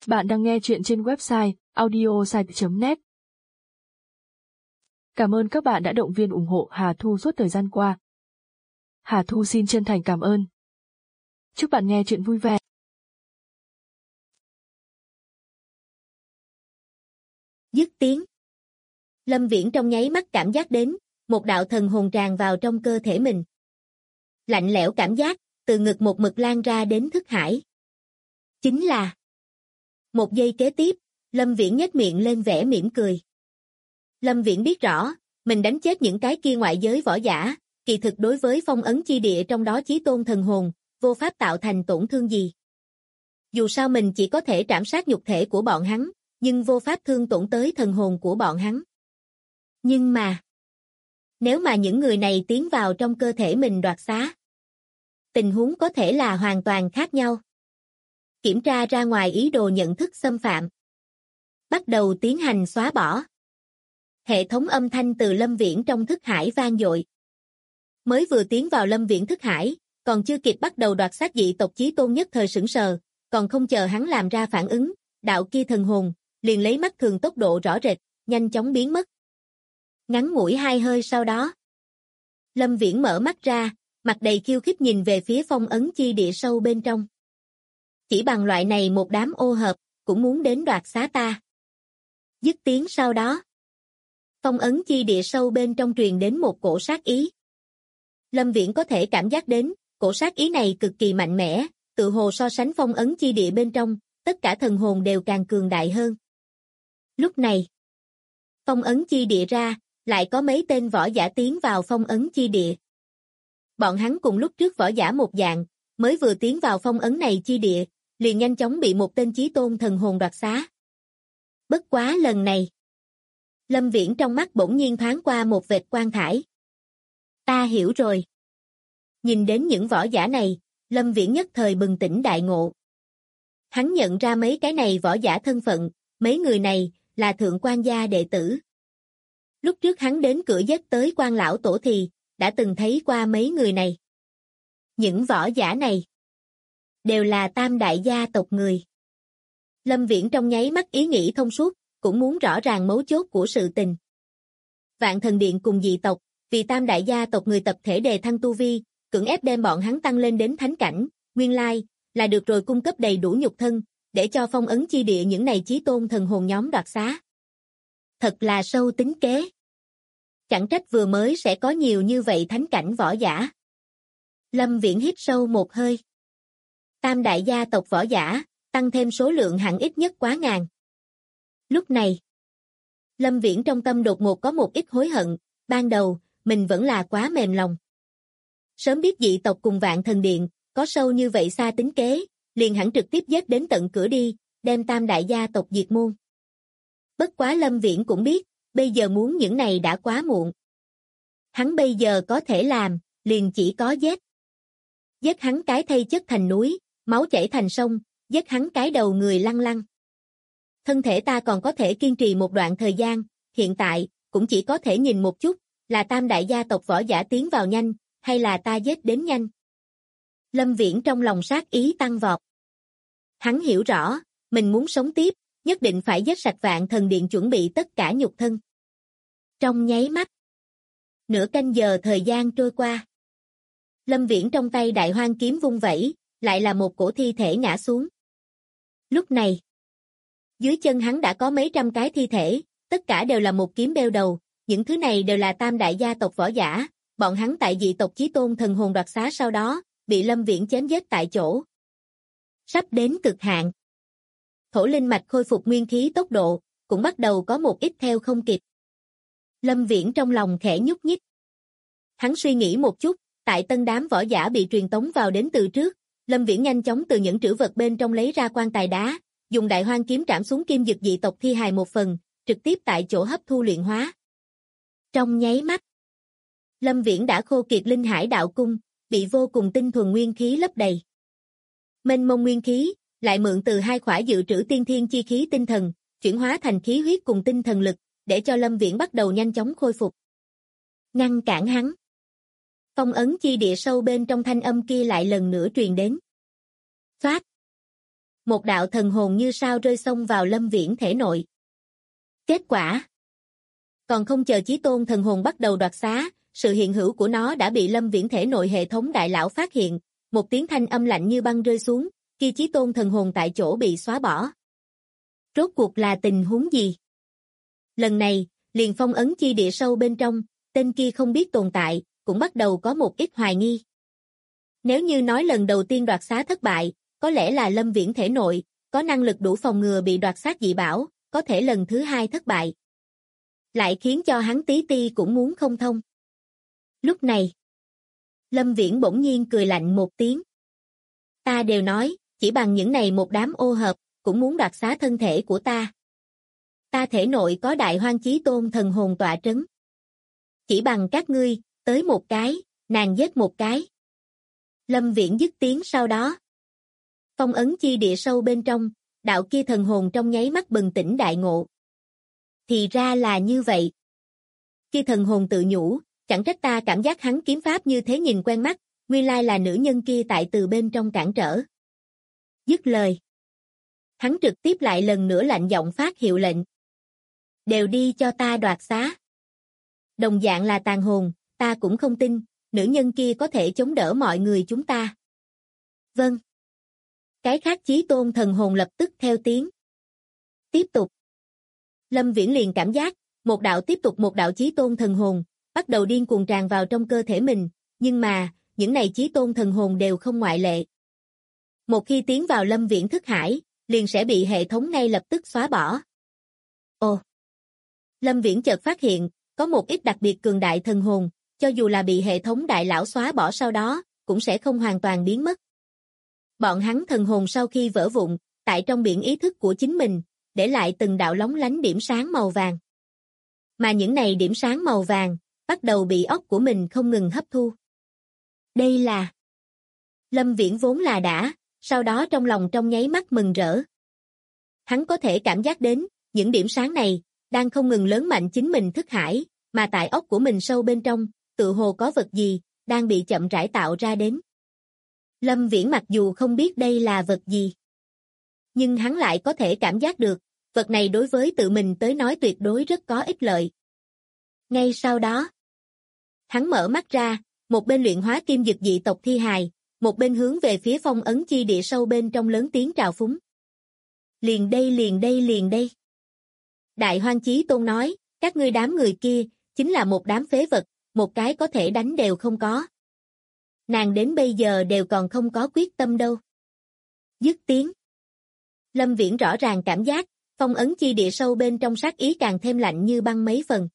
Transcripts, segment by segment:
Bạn đang nghe chuyện trên website audiosite.net. Cảm ơn các bạn đã động viên ủng hộ Hà Thu suốt thời gian qua. Hà Thu xin chân thành cảm ơn. Chúc bạn nghe chuyện vui vẻ. Dứt tiếng. Lâm Viễn trong nháy mắt cảm giác đến, một đạo thần hồn tràn vào trong cơ thể mình. Lạnh lẽo cảm giác, từ ngực một mực lan ra đến thức hải. Chính là... Một giây kế tiếp, Lâm Viễn nhếch miệng lên vẻ mỉm cười. Lâm Viễn biết rõ, mình đánh chết những cái kia ngoại giới võ giả, kỳ thực đối với phong ấn chi địa trong đó chí tôn thần hồn, vô pháp tạo thành tổn thương gì. Dù sao mình chỉ có thể trảm sát nhục thể của bọn hắn, nhưng vô pháp thương tổn tới thần hồn của bọn hắn. Nhưng mà, nếu mà những người này tiến vào trong cơ thể mình đoạt xá, tình huống có thể là hoàn toàn khác nhau. Kiểm tra ra ngoài ý đồ nhận thức xâm phạm. Bắt đầu tiến hành xóa bỏ. Hệ thống âm thanh từ Lâm Viễn trong thức hải vang dội. Mới vừa tiến vào Lâm Viễn thức hải, còn chưa kịp bắt đầu đoạt xác dị tộc chí tôn nhất thời sửng sờ, còn không chờ hắn làm ra phản ứng, đạo kia thần hồn, liền lấy mắt thường tốc độ rõ rệt, nhanh chóng biến mất. Ngắn ngủi 2 hơi sau đó, Lâm Viễn mở mắt ra, mặt đầy khiêu khích nhìn về phía phong ấn chi địa sâu bên trong. Chỉ bằng loại này một đám ô hợp, cũng muốn đến đoạt xá ta. Dứt tiếng sau đó, phong ấn chi địa sâu bên trong truyền đến một cổ sát ý. Lâm Viễn có thể cảm giác đến, cổ sát ý này cực kỳ mạnh mẽ, tự hồ so sánh phong ấn chi địa bên trong, tất cả thần hồn đều càng cường đại hơn. Lúc này, phong ấn chi địa ra, lại có mấy tên võ giả tiến vào phong ấn chi địa. Bọn hắn cùng lúc trước võ giả một dạng, mới vừa tiến vào phong ấn này chi địa, liền nhanh chóng bị một tên chí tôn thần hồn đoạt xá. Bất quá lần này, Lâm Viễn trong mắt bỗng nhiên thoáng qua một vệt quang thải. Ta hiểu rồi. Nhìn đến những võ giả này, Lâm Viễn nhất thời bừng tỉnh đại ngộ. Hắn nhận ra mấy cái này võ giả thân phận, mấy người này là thượng quan gia đệ tử. Lúc trước hắn đến cửa dết tới quan lão tổ thì, đã từng thấy qua mấy người này. Những võ giả này đều là tam đại gia tộc người. Lâm Viễn trong nháy mắt ý nghĩ thông suốt, cũng muốn rõ ràng mấu chốt của sự tình. Vạn Thần Điện cùng dị tộc, vì tam đại gia tộc người tập thể đề thăng tu vi, cưỡng ép đem bọn hắn tăng lên đến thánh cảnh, nguyên lai, là được rồi cung cấp đầy đủ nhục thân, để cho phong ấn chi địa những này chí tôn thần hồn nhóm đoạt xá. Thật là sâu tính kế. Chẳng trách vừa mới sẽ có nhiều như vậy thánh cảnh võ giả. Lâm Viễn hít sâu một hơi. Tam đại gia tộc võ giả, tăng thêm số lượng hẳn ít nhất quá ngàn. Lúc này, Lâm Viễn trong tâm đột ngột có một ít hối hận, ban đầu, mình vẫn là quá mềm lòng. Sớm biết dị tộc cùng Vạn Thần Điện, có sâu như vậy xa tính kế, liền hẳn trực tiếp giết đến tận cửa đi, đem tam đại gia tộc diệt môn. Bất quá Lâm Viễn cũng biết, bây giờ muốn những này đã quá muộn. Hắn bây giờ có thể làm, liền chỉ có giết. Giết hắn cái thây chất thành núi, máu chảy thành sông, giết hắn cái đầu người lăn lăn. Thân thể ta còn có thể kiên trì một đoạn thời gian, hiện tại, cũng chỉ có thể nhìn một chút, là tam đại gia tộc võ giả tiến vào nhanh, hay là ta giết đến nhanh. Lâm Viễn trong lòng sát ý tăng vọt. Hắn hiểu rõ, mình muốn sống tiếp, nhất định phải giết sạch Vạn Thần Điện chuẩn bị tất cả nhục thân. Trong nháy mắt, nửa canh giờ thời gian trôi qua. Lâm Viễn trong tay đại hoang kiếm vung vẩy, lại là một cổ thi thể ngã xuống. Lúc này, dưới chân hắn đã có mấy trăm cái thi thể, tất cả đều là một kiếm beo đầu, những thứ này đều là tam đại gia tộc võ giả, bọn hắn tại dị tộc chí tôn thần hồn đoạt xá sau đó, bị Lâm Viễn chém giết tại chỗ. Sắp đến cực hạn. Thổ linh mạch khôi phục nguyên khí tốc độ, cũng bắt đầu có một ít theo không kịp. Lâm Viễn trong lòng khẽ nhúc nhích. Hắn suy nghĩ một chút, tại tân đám võ giả bị truyền tống vào đến từ trước, Lâm Viễn nhanh chóng từ những trữ vật bên trong lấy ra quan tài đá, dùng đại hoang kiếm trảm xuống kim dực dị tộc thi hài một phần, trực tiếp tại chỗ hấp thu luyện hóa. Trong nháy mắt, Lâm Viễn đã khô kiệt linh hải đạo cung, bị vô cùng tinh thuần nguyên khí lấp đầy. Mênh mông nguyên khí, lại mượn từ hai khỏa dự trữ tiên thiên chi khí tinh thần, chuyển hóa thành khí huyết cùng tinh thần lực, để cho Lâm Viễn bắt đầu nhanh chóng khôi phục. Ngăn cản hắn. Phong ấn chi địa sâu bên trong thanh âm kia lại lần nữa truyền đến. Phát. Một đạo thần hồn như sao rơi xông vào Lâm Viễn thể nội. Kết quả. Còn không chờ Chí Tôn thần hồn bắt đầu đoạt xá, sự hiện hữu của nó đã bị Lâm Viễn thể nội hệ thống đại lão phát hiện, một tiếng thanh âm lạnh như băng rơi xuống, khi Chí Tôn thần hồn tại chỗ bị xóa bỏ. Rốt cuộc là tình huống gì? Lần này, liền phong ấn chi địa sâu bên trong, tên kia không biết tồn tại, cũng bắt đầu có một ít hoài nghi. Nếu như nói lần đầu tiên đoạt xá thất bại, có lẽ là Lâm Viễn thể nội, có năng lực đủ phòng ngừa bị đoạt xác dị bảo, có thể lần thứ hai thất bại. Lại khiến cho hắn tí ti cũng muốn không thông. Lúc này, Lâm Viễn bỗng nhiên cười lạnh một tiếng. Ta đều nói, chỉ bằng những này một đám ô hợp, cũng muốn đoạt xá thân thể của ta. Ta thể nội có Đại Hoang Chí Tôn thần hồn tọa trấn. Chỉ bằng các ngươi, tới một cái, nàng giết một cái. Lâm Viễn dứt tiếng sau đó. Phong ấn chi địa sâu bên trong, đạo kia thần hồn trong nháy mắt bừng tỉnh đại ngộ. Thì ra là như vậy. Kia thần hồn tự nhủ, chẳng trách ta cảm giác hắn kiếm pháp như thế nhìn quen mắt, nguyên lai là nữ nhân kia tại từ bên trong cản trở. Dứt lời. Hắn trực tiếp lại lần nữa lạnh giọng phát hiệu lệnh. Đều đi cho ta đoạt xá. Đồng dạng là tàn hồn, ta cũng không tin, nữ nhân kia có thể chống đỡ mọi người chúng ta. Vâng. Cái khác Chí Tôn thần hồn lập tức theo tiếng. Tiếp tục. Lâm Viễn liền cảm giác, một đạo Chí Tôn thần hồn, bắt đầu điên cuồng tràn vào trong cơ thể mình, nhưng mà, những này Chí Tôn thần hồn đều không ngoại lệ. Một khi tiến vào Lâm Viễn thức hải, liền sẽ bị hệ thống ngay lập tức xóa bỏ. Ồ! Lâm Viễn chợt phát hiện, có một ít đặc biệt cường đại thần hồn, cho dù là bị hệ thống đại lão xóa bỏ sau đó, cũng sẽ không hoàn toàn biến mất. Bọn hắn thần hồn sau khi vỡ vụn, tại trong biển ý thức của chính mình, để lại từng đạo lóng lánh điểm sáng màu vàng. Mà những này điểm sáng màu vàng, bắt đầu bị óc của mình không ngừng hấp thu. Đây là... Lâm Viễn vốn là đã, sau đó trong lòng trong nháy mắt mừng rỡ. Hắn có thể cảm giác đến, những điểm sáng này, đang không ngừng lớn mạnh chính mình thức hải, mà tại óc của mình sâu bên trong, tự hồ có vật gì, đang bị chậm rãi tạo ra đến. Lâm Viễn mặc dù không biết đây là vật gì, nhưng hắn lại có thể cảm giác được, vật này đối với tự mình tới nói tuyệt đối rất có ích lợi. Ngay sau đó, hắn mở mắt ra, một bên luyện hóa kim dực dị tộc thi hài, một bên hướng về phía phong ấn chi địa sâu bên trong lớn tiếng trào phúng. Liền đây liền đây liền đây. Đại Hoang Chí Tôn nói, các ngươi đám người kia, chính là một đám phế vật, một cái có thể đánh đều không có. Nàng đến bây giờ đều còn không có quyết tâm đâu. Dứt tiếng. Lâm Viễn rõ ràng cảm giác, phong ấn chi địa sâu bên trong sát ý càng thêm lạnh như băng mấy phần.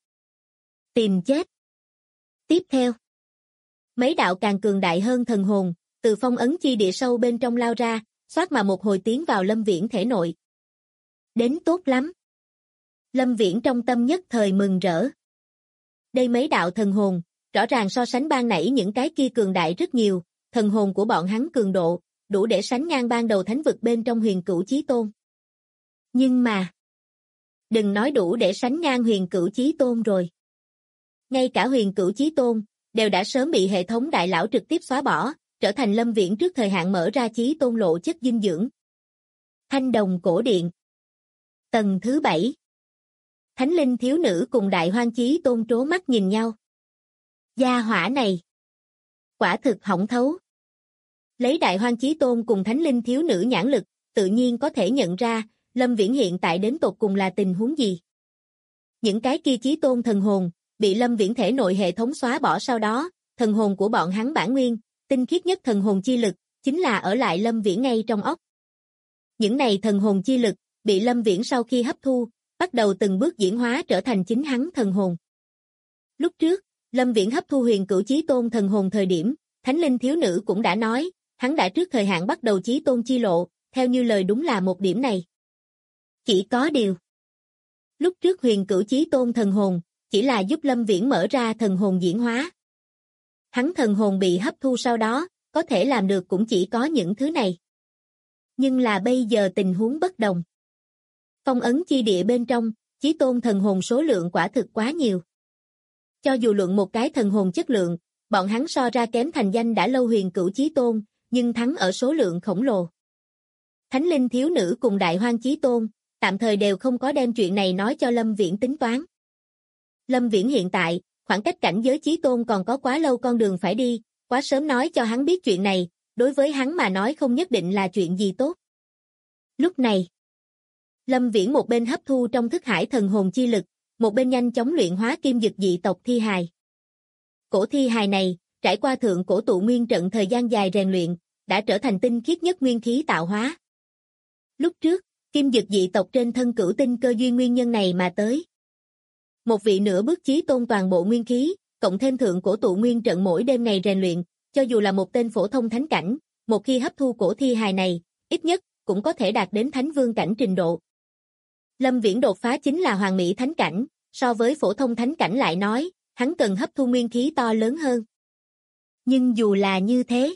Tìm chết. Tiếp theo. Mấy đạo càng cường đại hơn thần hồn, từ phong ấn chi địa sâu bên trong lao ra, xoát mà một hồi tiến vào Lâm Viễn thể nội. Đến tốt lắm. Lâm Viễn trong tâm nhất thời mừng rỡ. Đây mấy đạo thần hồn, rõ ràng so sánh ban nãy những cái kia cường đại rất nhiều, thần hồn của bọn hắn cường độ, đủ để sánh ngang ban đầu thánh vực bên trong Huyền Cửu Chí Tôn. Nhưng mà, đừng nói đủ để sánh ngang Huyền Cửu Chí Tôn rồi. Ngay cả Huyền Cửu Chí Tôn, đều đã sớm bị hệ thống đại lão trực tiếp xóa bỏ, trở thành Lâm Viễn trước thời hạn mở ra Chí Tôn lộ chất dinh dưỡng. Thanh Đồng Cổ Điện. Tầng thứ 7. Thánh linh thiếu nữ cùng Đại Hoang Chí Tôn trố mắt nhìn nhau. Gia hỏa này. Quả thực hỏng thấu. Lấy Đại Hoang Chí Tôn cùng Thánh linh thiếu nữ nhãn lực, tự nhiên có thể nhận ra, Lâm Viễn hiện tại đến tột cùng là tình huống gì. Những cái kia Chí Tôn thần hồn, bị Lâm Viễn thể nội hệ thống xóa bỏ sau đó, thần hồn của bọn hắn bản nguyên, tinh khiết nhất thần hồn chi lực, chính là ở lại Lâm Viễn ngay trong óc. Những này thần hồn chi lực, bị Lâm Viễn sau khi hấp thu, bắt đầu từng bước diễn hóa trở thành chính hắn thần hồn. Lúc trước, Lâm Viễn hấp thu Huyền Cửu Chí Tôn thần hồn thời điểm, Thánh linh thiếu nữ cũng đã nói, hắn đã trước thời hạn bắt đầu Chí Tôn chi lộ, theo như lời đúng là một điểm này. Chỉ có điều, lúc trước Huyền Cửu Chí Tôn thần hồn, chỉ là giúp Lâm Viễn mở ra thần hồn diễn hóa. Hắn thần hồn bị hấp thu sau đó, có thể làm được cũng chỉ có những thứ này. Nhưng là bây giờ tình huống bất đồng. Phong ấn chi địa bên trong, Chí Tôn thần hồn số lượng quả thực quá nhiều. Cho dù luận một cái thần hồn chất lượng, bọn hắn so ra kém thành danh đã lâu Huyền Cửu Chí Tôn, nhưng thắng ở số lượng khổng lồ. Thánh linh thiếu nữ cùng Đại Hoang Chí Tôn, tạm thời đều không có đem chuyện này nói cho Lâm Viễn tính toán. Lâm Viễn hiện tại, khoảng cách cảnh giới Chí Tôn còn có quá lâu con đường phải đi, quá sớm nói cho hắn biết chuyện này, đối với hắn mà nói không nhất định là chuyện gì tốt. Lúc này, Lâm Viễn một bên hấp thu trong thức hải thần hồn chi lực, một bên nhanh chóng luyện hóa kim dực dị tộc thi hài. Cổ thi hài này, trải qua thượng cổ tụ nguyên trận thời gian dài rèn luyện, đã trở thành tinh khiết nhất nguyên khí tạo hóa. Lúc trước, kim dực dị tộc trên thân cửu tinh cơ duyên nguyên nhân này mà tới. Một vị nửa bước chí tôn toàn bộ nguyên khí, cộng thêm thượng cổ tụ nguyên trận mỗi đêm ngày rèn luyện, cho dù là một tên phổ thông thánh cảnh, một khi hấp thu cổ thi hài này, ít nhất cũng có thể đạt đến thánh vương cảnh trình độ. Lâm Viễn đột phá chính là hoàn mỹ thánh cảnh, so với phổ thông thánh cảnh lại nói, hắn cần hấp thu nguyên khí to lớn hơn. Nhưng dù là như thế,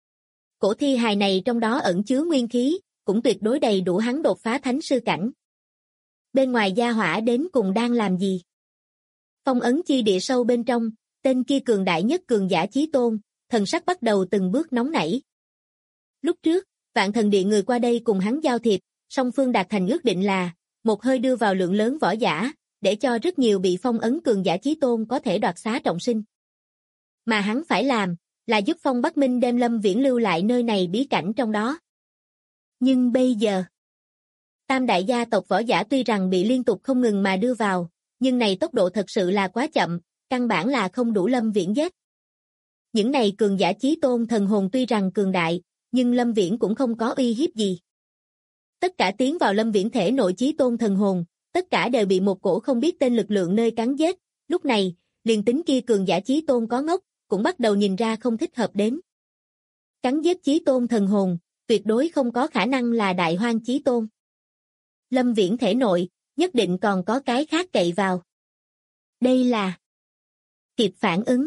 cổ thi hài này trong đó ẩn chứa nguyên khí, cũng tuyệt đối đầy đủ hắn đột phá thánh sư cảnh. Bên ngoài gia hỏa đến cùng đang làm gì? Phong ấn chi địa sâu bên trong, tên kia cường đại nhất cường giả chí tôn, thần sắc bắt đầu từng bước nóng nảy. Lúc trước, Vạn Thần Điện người qua đây cùng hắn giao thiệp, song phương đạt thành ước định là một hơi đưa vào lượng lớn võ giả, để cho rất nhiều bị phong ấn cường giả chí tôn có thể đoạt xá trọng sinh. Mà hắn phải làm, là giúp Phong Bắc Minh đem Lâm Viễn lưu lại nơi này bí cảnh trong đó. Nhưng bây giờ, tam đại gia tộc võ giả tuy rằng bị liên tục không ngừng mà đưa vào, nhưng này tốc độ thật sự là quá chậm, căn bản là không đủ Lâm Viễn giết. Những này cường giả chí tôn thần hồn tuy rằng cường đại, nhưng Lâm Viễn cũng không có uy hiếp gì. Tất cả tiến vào Lâm Viễn thể nội chí tôn thần hồn, tất cả đều bị một cổ không biết tên lực lượng nơi cắn giết, lúc này, liền tính kia cường giả chí tôn có ngốc, cũng bắt đầu nhìn ra không thích hợp đến. Cắn giết chí tôn thần hồn, tuyệt đối không có khả năng là Đại Hoang Chí Tôn. Lâm Viễn thể nội, nhất định còn có cái khác cậy vào. Đây là kịp phản ứng.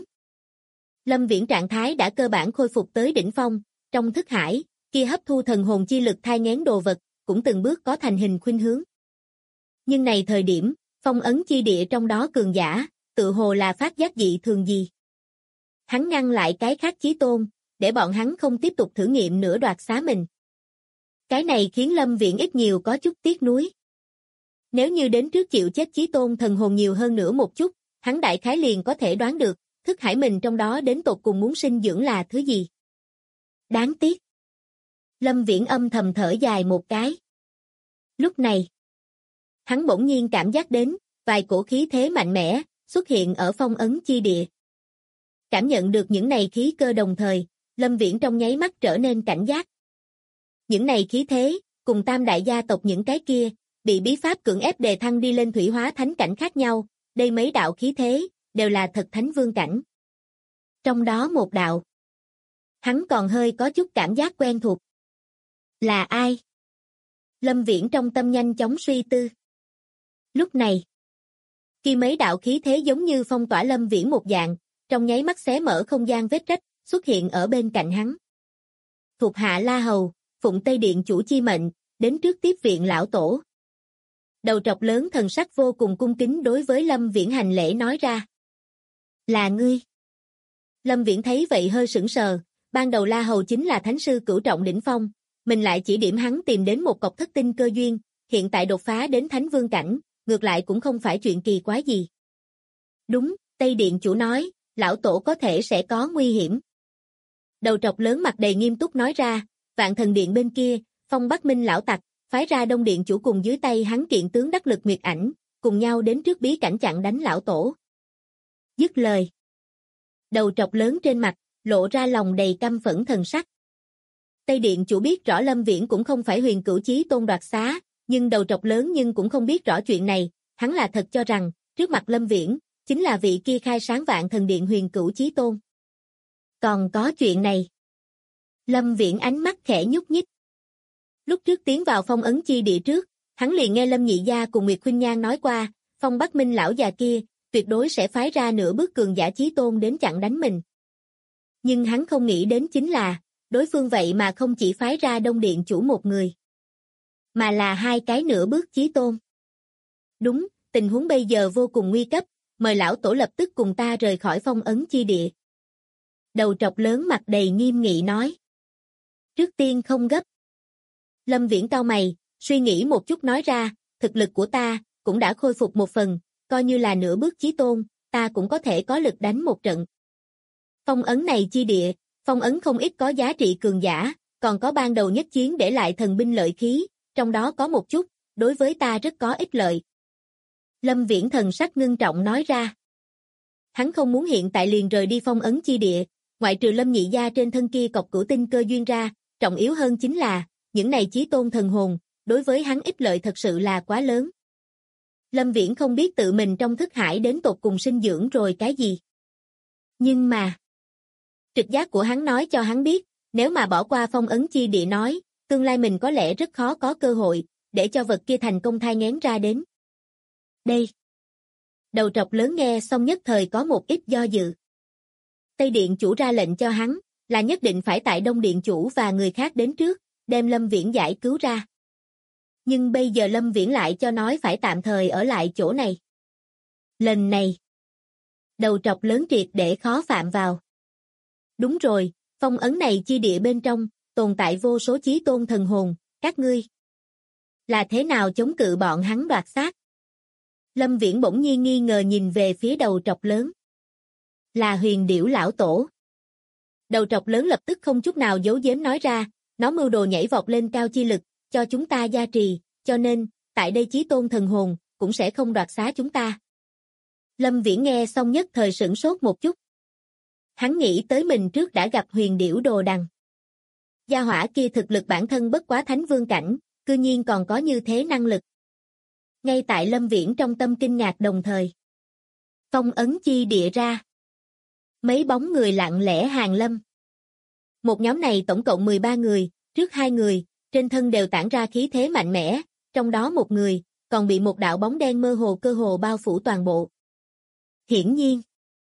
Lâm Viễn trạng thái đã cơ bản khôi phục tới đỉnh phong, trong thức hải, kia hấp thu thần hồn chi lực thai nghén đồ vật, cũng từng bước có thành hình khuynh hướng. Nhưng này thời điểm, phong ấn chi địa trong đó cường giả, tự hồ là phát giác dị thường gì. Hắn ngăn lại cái khác chí tôn, để bọn hắn không tiếp tục thử nghiệm nữa đoạt xá mình. Cái này khiến Lâm Viễn ít nhiều có chút tiếc nuối. Nếu như đến trước chịu chết chí tôn thần hồn nhiều hơn nữa một chút, hắn đại khái liền có thể đoán được, thức hải mình trong đó đến tột cùng muốn sinh dưỡng là thứ gì. Đáng tiếc. Lâm Viễn âm thầm thở dài một cái. Lúc này, hắn bỗng nhiên cảm giác đến, vài cổ khí thế mạnh mẽ, xuất hiện ở phong ấn chi địa. Cảm nhận được những này khí cơ đồng thời, Lâm Viễn trong nháy mắt trở nên cảnh giác. Những này khí thế, cùng tam đại gia tộc những cái kia, bị bí pháp cưỡng ép đề thăng đi lên thủy hóa thánh cảnh khác nhau, đây mấy đạo khí thế, đều là thật thánh vương cảnh. Trong đó một đạo, hắn còn hơi có chút cảm giác quen thuộc. Là ai? Lâm Viễn trong tâm nhanh chóng suy tư. Lúc này, khi mấy đạo khí thế giống như phong tỏa Lâm Viễn một dạng, trong nháy mắt xé mở không gian vết rách, xuất hiện ở bên cạnh hắn. Thuộc hạ La Hầu, phụng Tây Điện chủ chi mệnh, đến trước tiếp viện lão tổ. Đầu trọc lớn thần sắc vô cùng cung kính đối với Lâm Viễn hành lễ nói ra. Là ngươi. Lâm Viễn thấy vậy hơi sững sờ, ban đầu La Hầu chính là thánh sư cửu trọng đỉnh phong, mình lại chỉ điểm hắn tìm đến một cọc thất tinh cơ duyên, hiện tại đột phá đến thánh vương cảnh, ngược lại cũng không phải chuyện kỳ quái gì. Đúng, Tây Điện chủ nói, lão tổ có thể sẽ có nguy hiểm. Đầu trọc lớn mặt đầy nghiêm túc nói ra, Vạn Thần Điện bên kia, Phong Bắc Minh lão tặc, phái ra Đông Điện chủ cùng dưới tay hắn kiện tướng đắc lực Nguyệt Ảnh, cùng nhau đến trước bí cảnh chặn đánh lão tổ. Dứt lời. Đầu trọc lớn trên mặt, lộ ra lòng đầy căm phẫn thần sắc. Tây Điện chủ biết rõ Lâm Viễn cũng không phải huyền cửu chí tôn đoạt xá, nhưng đầu trọc lớn nhưng cũng không biết rõ chuyện này, hắn là thật cho rằng, trước mặt Lâm Viễn, chính là vị kia khai sáng Vạn Thần Điện huyền cửu chí tôn. Còn có chuyện này. Lâm Viễn ánh mắt khẽ nhúc nhích. Lúc trước tiến vào phong ấn chi địa trước, hắn liền nghe Lâm Nhị Gia cùng Nguyệt Khuynh Nhan nói qua, Phong Bắc Minh lão già kia, tuyệt đối sẽ phái ra nửa bước cường giả chí tôn đến chặn đánh mình. Nhưng hắn không nghĩ đến chính là, đối phương vậy mà không chỉ phái ra Đông Điện chủ một người, mà là hai cái nửa bước chí tôn. Đúng, tình huống bây giờ vô cùng nguy cấp, mời lão tổ lập tức cùng ta rời khỏi phong ấn chi địa. Đầu trọc lớn mặt đầy nghiêm nghị nói. Trước tiên không gấp. Lâm Viễn cau mày, suy nghĩ một chút nói ra, thực lực của ta cũng đã khôi phục một phần, coi như là nửa bước chí tôn, ta cũng có thể có lực đánh một trận. Phong ấn này chi địa, phong ấn không ít có giá trị cường giả, còn có ban đầu nhất chiến để lại thần binh lợi khí, trong đó có một chút, đối với ta rất có ích lợi. Lâm Viễn thần sắc ngưng trọng nói ra. Hắn không muốn hiện tại liền rời đi phong ấn chi địa, ngoại trừ Lâm Nhị gia trên thân kia cọc cửu tinh cơ duyên ra, trọng yếu hơn chính là, những này chí tôn thần hồn, đối với hắn ích lợi thật sự là quá lớn. Lâm Viễn không biết tự mình trong thức hải đến tột cùng sinh dưỡng rồi cái gì. Nhưng mà, trực giác của hắn nói cho hắn biết, nếu mà bỏ qua phong ấn chi địa nói, tương lai mình có lẽ rất khó có cơ hội, để cho vật kia thành công thai nghén ra đến. Đây. Đầu trọc lớn nghe xong nhất thời có một ít do dự. Tây Điện chủ ra lệnh cho hắn, là nhất định phải tại Đông Điện chủ và người khác đến trước, đem Lâm Viễn giải cứu ra. Nhưng bây giờ Lâm Viễn lại cho nói phải tạm thời ở lại chỗ này. Lần này, đầu trọc lớn triệt để khó phạm vào. Đúng rồi, phong ấn này chi địa bên trong, tồn tại vô số chí tôn thần hồn, các ngươi là thế nào chống cự bọn hắn đoạt xác? Lâm Viễn bỗng nhiên nghi ngờ nhìn về phía đầu trọc lớn. Là Huyền Điểu lão tổ. Đầu trọc lớn lập tức không chút nào giấu giếm nói ra, nó mưu đồ nhảy vọt lên cao chi lực, cho chúng ta gia trì, cho nên, tại đây chí tôn thần hồn, cũng sẽ không đoạt xá chúng ta. Lâm Viễn nghe xong nhất thời sửng sốt một chút. Hắn nghĩ tới mình trước đã gặp Huyền Điểu đồ đằng. Gia hỏa kia thực lực bản thân bất quá thánh vương cảnh, cư nhiên còn có như thế năng lực. Ngay tại Lâm Viễn trong tâm kinh ngạc đồng thời. Phong ấn chi địa ra. Mấy bóng người lặng lẽ hàng lâm. Một nhóm này tổng cộng 13 người, trước 2 người, trên thân đều tản ra khí thế mạnh mẽ, trong đó một người, còn bị một đạo bóng đen mơ hồ cơ hồ bao phủ toàn bộ. Hiển nhiên,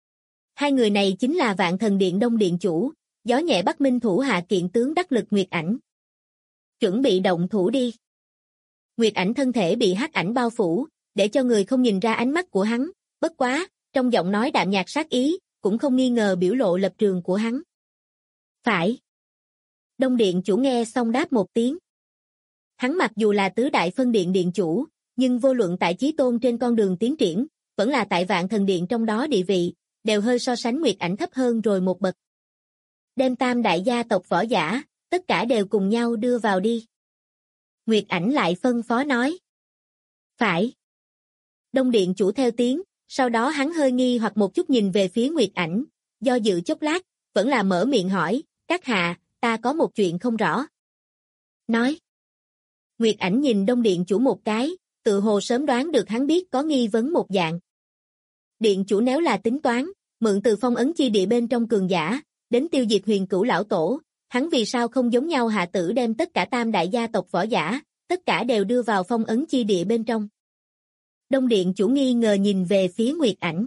2 người này chính là Vạn Thần Điện Đông Điện chủ, gió nhẹ Bắc Minh thủ hạ kiện tướng đắc lực Nguyệt Ảnh. Chuẩn bị động thủ đi. Nguyệt Ảnh thân thể bị hắc ảnh bao phủ, để cho người không nhìn ra ánh mắt của hắn, bất quá, trong giọng nói đạm nhạt sát ý, cũng không nghi ngờ biểu lộ lập trường của hắn. Phải. Đông Điện chủ nghe xong đáp một tiếng. Hắn mặc dù là tứ đại phân điện điện chủ, nhưng vô luận tại chí tôn trên con đường tiến triển, vẫn là tại Vạn Thần Điện trong đó địa vị, đều hơi so sánh Nguyệt Ảnh thấp hơn rồi một bậc. Đem tam đại gia tộc võ giả, tất cả đều cùng nhau đưa vào đi. Nguyệt Ảnh lại phân phó nói. Phải. Đông Điện chủ theo tiếng, sau đó hắn hơi nghi hoặc một chút nhìn về phía Nguyệt Ảnh, do dự chốc lát, vẫn là mở miệng hỏi, các hạ, ta có một chuyện không rõ. Nói. Nguyệt Ảnh nhìn Đông Điện chủ một cái, tự hồ sớm đoán được hắn biết có nghi vấn một dạng. Điện chủ nếu là tính toán, mượn từ phong ấn chi địa bên trong cường giả, đến tiêu diệt Huyền Cửu lão tổ, hắn vì sao không giống nhau hạ tử đem tất cả tam đại gia tộc võ giả, tất cả đều đưa vào phong ấn chi địa bên trong. Đông Điện chủ nghi ngờ nhìn về phía Nguyệt Ảnh.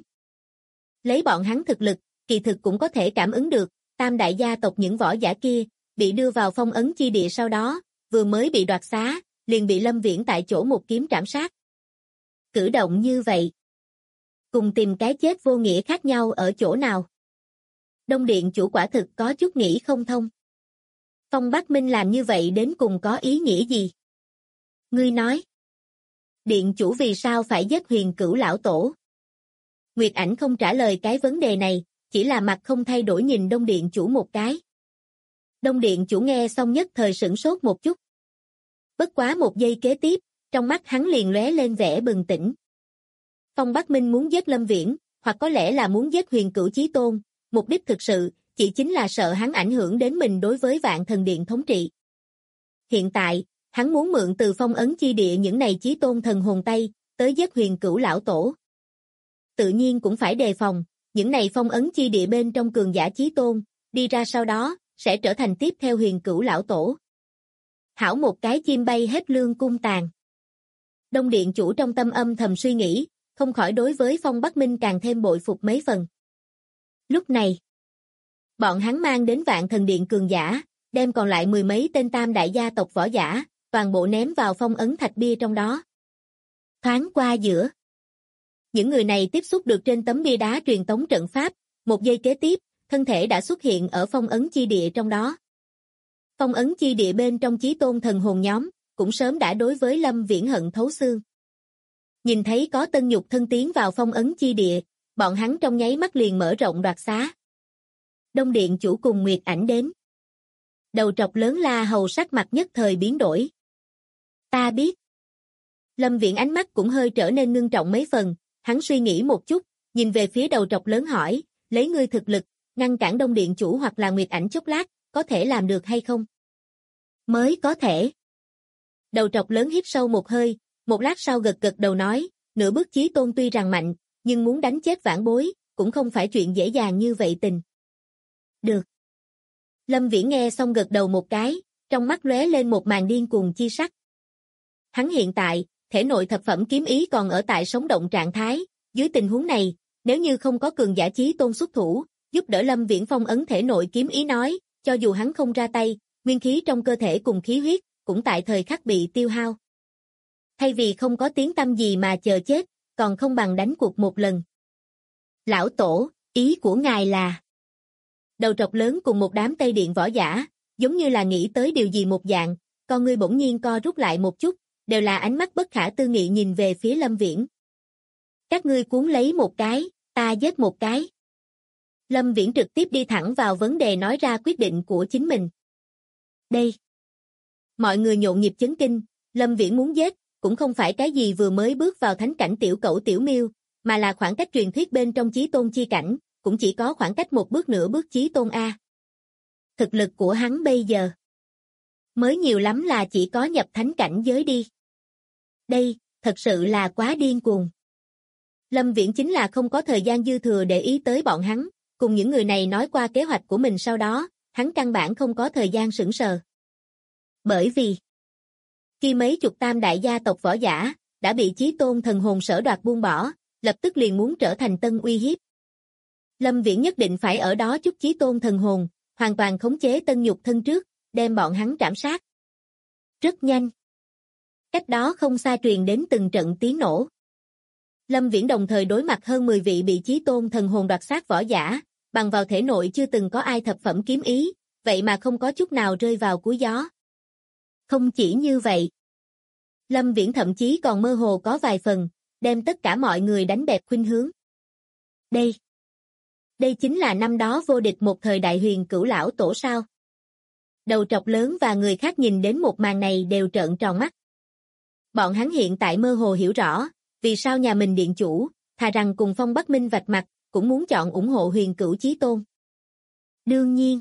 Lấy bọn hắn thực lực, kỳ thực cũng có thể cảm ứng được, tam đại gia tộc những võ giả kia, bị đưa vào phong ấn chi địa sau đó, vừa mới bị đoạt xá, liền bị Lâm Viễn tại chỗ một kiếm trảm sát. Cử động như vậy, cùng tìm cái chết vô nghĩa khác nhau ở chỗ nào? Đông Điện chủ quả thực có chút nghĩ không thông. Phong Bắc Minh làm như vậy đến cùng có ý nghĩa gì? Ngươi nói. Điện chủ vì sao phải giết Huyền Cửu lão tổ? Nguyệt Ảnh không trả lời cái vấn đề này, chỉ là mặt không thay đổi nhìn Đông Điện chủ một cái. Đông Điện chủ nghe xong nhất thời sửng sốt một chút. Bất quá một giây kế tiếp, trong mắt hắn liền lóe lên vẻ bừng tỉnh. Phong Bắc Minh muốn giết Lâm Viễn, hoặc có lẽ là muốn giết Huyền Cửu chí tôn, mục đích thực sự, chỉ chính là sợ hắn ảnh hưởng đến mình đối với Vạn Thần Điện thống trị. Hiện tại, hắn muốn mượn từ phong ấn chi địa những này chí tôn thần hồn Tây, tới giết Huyền Cửu lão tổ. Tự nhiên cũng phải đề phòng, những này phong ấn chi địa bên trong cường giả chí tôn, đi ra sau đó, sẽ trở thành tiếp theo Huyền Cửu lão tổ. Hảo một cái chim bay hết lương cung tàn. Đông Điện chủ trong tâm âm thầm suy nghĩ, không khỏi đối với Phong Bắc Minh càng thêm bội phục mấy phần. Lúc này, bọn hắn mang đến Vạn Thần Điện cường giả, đem còn lại mười mấy tên tam đại gia tộc võ giả, toàn bộ ném vào phong ấn thạch bia trong đó. Thoáng qua giữa, những người này tiếp xúc được trên tấm bia đá truyền tống trận pháp, một giây kế tiếp, thân thể đã xuất hiện ở phong ấn chi địa trong đó. Phong ấn chi địa bên trong chí tôn thần hồn nhóm, cũng sớm đã đối với Lâm Viễn hận thấu xương. Nhìn thấy có tân nhục thân tiến vào phong ấn chi địa, bọn hắn trong nháy mắt liền mở rộng đoạt xá. Đông Điện chủ cùng Nguyệt Ảnh đến. Đầu trọc lớn La Hầu sắc mặt nhất thời biến đổi. Ta biết. Lâm Viễn ánh mắt cũng hơi trở nên ngưng trọng mấy phần, hắn suy nghĩ một chút, nhìn về phía đầu trọc lớn hỏi, lấy ngươi thực lực, ngăn cản Đông Điện chủ hoặc là Nguyệt Ảnh chốc lát, có thể làm được hay không? Mới có thể. Đầu trọc lớn hít sâu một hơi, một lát sau gật gật đầu nói, nửa bước chí tôn tuy rằng mạnh, nhưng muốn đánh chết vãn bối, cũng không phải chuyện dễ dàng như vậy tình. Được. Lâm Viễn nghe xong gật đầu một cái, trong mắt lóe lên một màn điên cuồng chi sắc. Hắn hiện tại, thể nội thập phẩm kiếm ý còn ở tại sống động trạng thái, dưới tình huống này, nếu như không có cường giả chí tôn xuất thủ, giúp đỡ Lâm Viễn phong ấn thể nội kiếm ý nói, cho dù hắn không ra tay, nguyên khí trong cơ thể cùng khí huyết, cũng tại thời khắc bị tiêu hao. Thay vì không có tiếng tăm gì mà chờ chết, còn không bằng đánh cuộc một lần. Lão tổ, ý của ngài là... Đầu trọc lớn cùng một đám Tây Điện võ giả, giống như là nghĩ tới điều gì một dạng, con ngươi bỗng nhiên co rút lại một chút, đều là ánh mắt bất khả tư nghị nhìn về phía Lâm Viễn. Các ngươi cuốn lấy một cái, ta giết một cái. Lâm Viễn trực tiếp đi thẳng vào vấn đề nói ra quyết định của chính mình. Đây. Mọi người nhộn nhịp chấn kinh, Lâm Viễn muốn giết, cũng không phải cái gì vừa mới bước vào thánh cảnh tiểu cẩu tiểu miêu, mà là khoảng cách truyền thuyết bên trong chí tôn chi cảnh, cũng chỉ có khoảng cách một bước nửa bước chí tôn A. Thực lực của hắn bây giờ mới nhiều lắm là chỉ có nhập thánh cảnh giới đi. Đây, thật sự là quá điên cuồng. Lâm Viễn chính là không có thời gian dư thừa để ý tới bọn hắn, cùng những người này nói qua kế hoạch của mình sau đó, hắn căn bản không có thời gian sững sờ. Bởi vì, khi mấy chục tam đại gia tộc võ giả, đã bị chí tôn thần hồn sở đoạt buông bỏ, lập tức liền muốn trở thành tân uy hiếp. Lâm Viễn nhất định phải ở đó chút chí tôn thần hồn, hoàn toàn khống chế tân nhục thân trước, đem bọn hắn trảm sát. Rất nhanh. Cách đó không xa truyền đến từng trận tiếng nổ. Lâm Viễn đồng thời đối mặt hơn 10 vị bị chí tôn thần hồn đoạt sát võ giả, bằng vào thể nội chưa từng có ai thập phẩm kiếm ý, vậy mà không có chút nào rơi vào cuối gió. Không chỉ như vậy. Lâm Viễn thậm chí còn mơ hồ có vài phần, đem tất cả mọi người đánh bẹp khuynh hướng. Đây chính là năm đó vô địch một thời đại huyền cửu lão tổ sao. Đầu trọc lớn và người khác nhìn đến một màn này đều trợn tròn mắt. Bọn hắn hiện tại mơ hồ hiểu rõ, vì sao nhà mình điện chủ, thà rằng cùng Phong Bắc Minh vạch mặt, cũng muốn chọn ủng hộ huyền cửu chí tôn. Đương nhiên,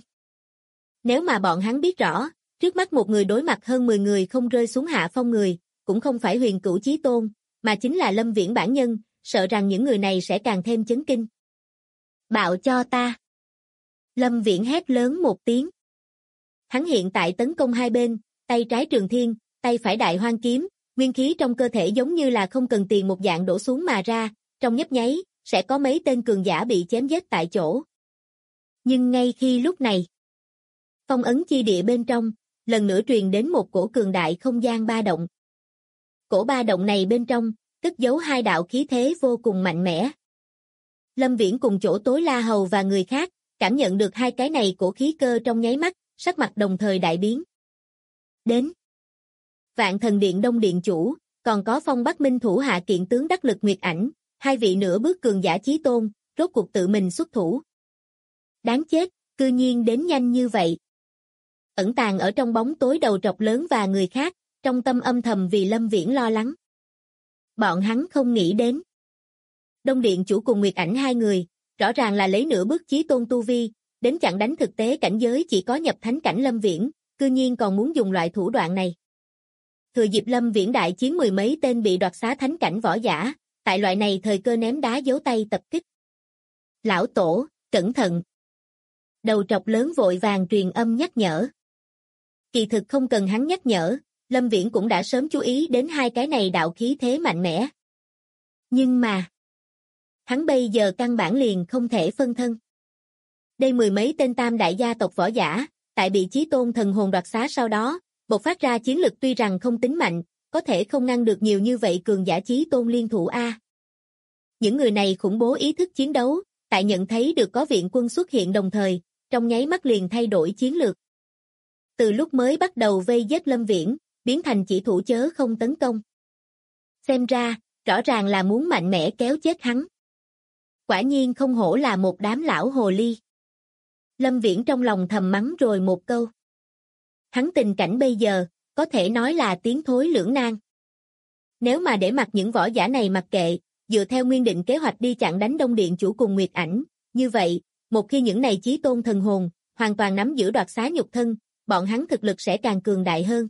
nếu mà bọn hắn biết rõ, trước mắt một người đối mặt hơn 10 người không rơi xuống hạ phong người, cũng không phải huyền cửu chí tôn, mà chính là Lâm Viễn bản nhân, sợ rằng những người này sẽ càng thêm chấn kinh. Bạo cho ta! Lâm Viễn hét lớn một tiếng. Hắn hiện tại tấn công hai bên, tay trái trường thiên, tay phải đại hoang kiếm, nguyên khí trong cơ thể giống như là không cần tiền một dạng đổ xuống mà ra, trong nhấp nháy, sẽ có mấy tên cường giả bị chém giết tại chỗ. Nhưng ngay khi lúc này, phong ấn chi địa bên trong, lần nữa truyền đến một cổ cường đại không gian ba động. Cổ ba động này bên trong, cất giấu hai đạo khí thế vô cùng mạnh mẽ. Lâm Viễn cùng chỗ tối La Hầu và người khác, cảm nhận được hai cái này cổ khí cơ trong nháy mắt, sắc mặt đồng thời đại biến. Đến. Vạn Thần Điện Đông Điện chủ, còn có Phong Bắc Minh thủ hạ kiện tướng đắc lực Nguyệt Ảnh, hai vị nửa bước cường giả chí tôn, rốt cuộc tự mình xuất thủ. Đáng chết, cư nhiên đến nhanh như vậy. Ẩn tàng ở trong bóng tối đầu trọc lớn và người khác, trong tâm âm thầm vì Lâm Viễn lo lắng. Bọn hắn không nghĩ đến. Đông Điện chủ cùng Nguyệt Ảnh hai người, rõ ràng là lấy nửa bước chí tôn tu vi, đến chặn đánh thực tế cảnh giới chỉ có nhập thánh cảnh Lâm Viễn, cư nhiên còn muốn dùng loại thủ đoạn này. Thừa dịp Lâm Viễn đại chiến mười mấy tên bị đoạt xá thánh cảnh võ giả, tại loại này thời cơ ném đá giấu tay tập kích. Lão tổ, cẩn thận. Đầu trọc lớn vội vàng truyền âm nhắc nhở. Kỳ thực không cần hắn nhắc nhở, Lâm Viễn cũng đã sớm chú ý đến hai cái này đạo khí thế mạnh mẽ. Nhưng mà, hắn bây giờ căn bản liền không thể phân thân. Đây mười mấy tên tam đại gia tộc võ giả, tại bị chí tôn thần hồn đoạt xá sau đó, bộc phát ra chiến lực tuy rằng không tính mạnh, có thể không ngăn được nhiều như vậy cường giả chí tôn liên thủ A. Những người này khủng bố ý thức chiến đấu, tại nhận thấy được có viện quân xuất hiện đồng thời, trong nháy mắt liền thay đổi chiến lược. từ lúc mới bắt đầu vây giết Lâm Viễn, biến thành chỉ thủ chớ không tấn công. Xem ra, rõ ràng là muốn mạnh mẽ kéo chết hắn. Quả nhiên không hổ là một đám lão hồ ly. Lâm Viễn trong lòng thầm mắng rồi một câu. Hắn tình cảnh bây giờ, có thể nói là tiến thối lưỡng nan. Nếu mà để mặc những võ giả này mặc kệ, dựa theo nguyên định kế hoạch đi chặn đánh Đông Điện Chủ cùng Nguyệt Ảnh, như vậy, một khi những này chí tôn thần hồn, hoàn toàn nắm giữ đoạt xá nhục thân, bọn hắn thực lực sẽ càng cường đại hơn.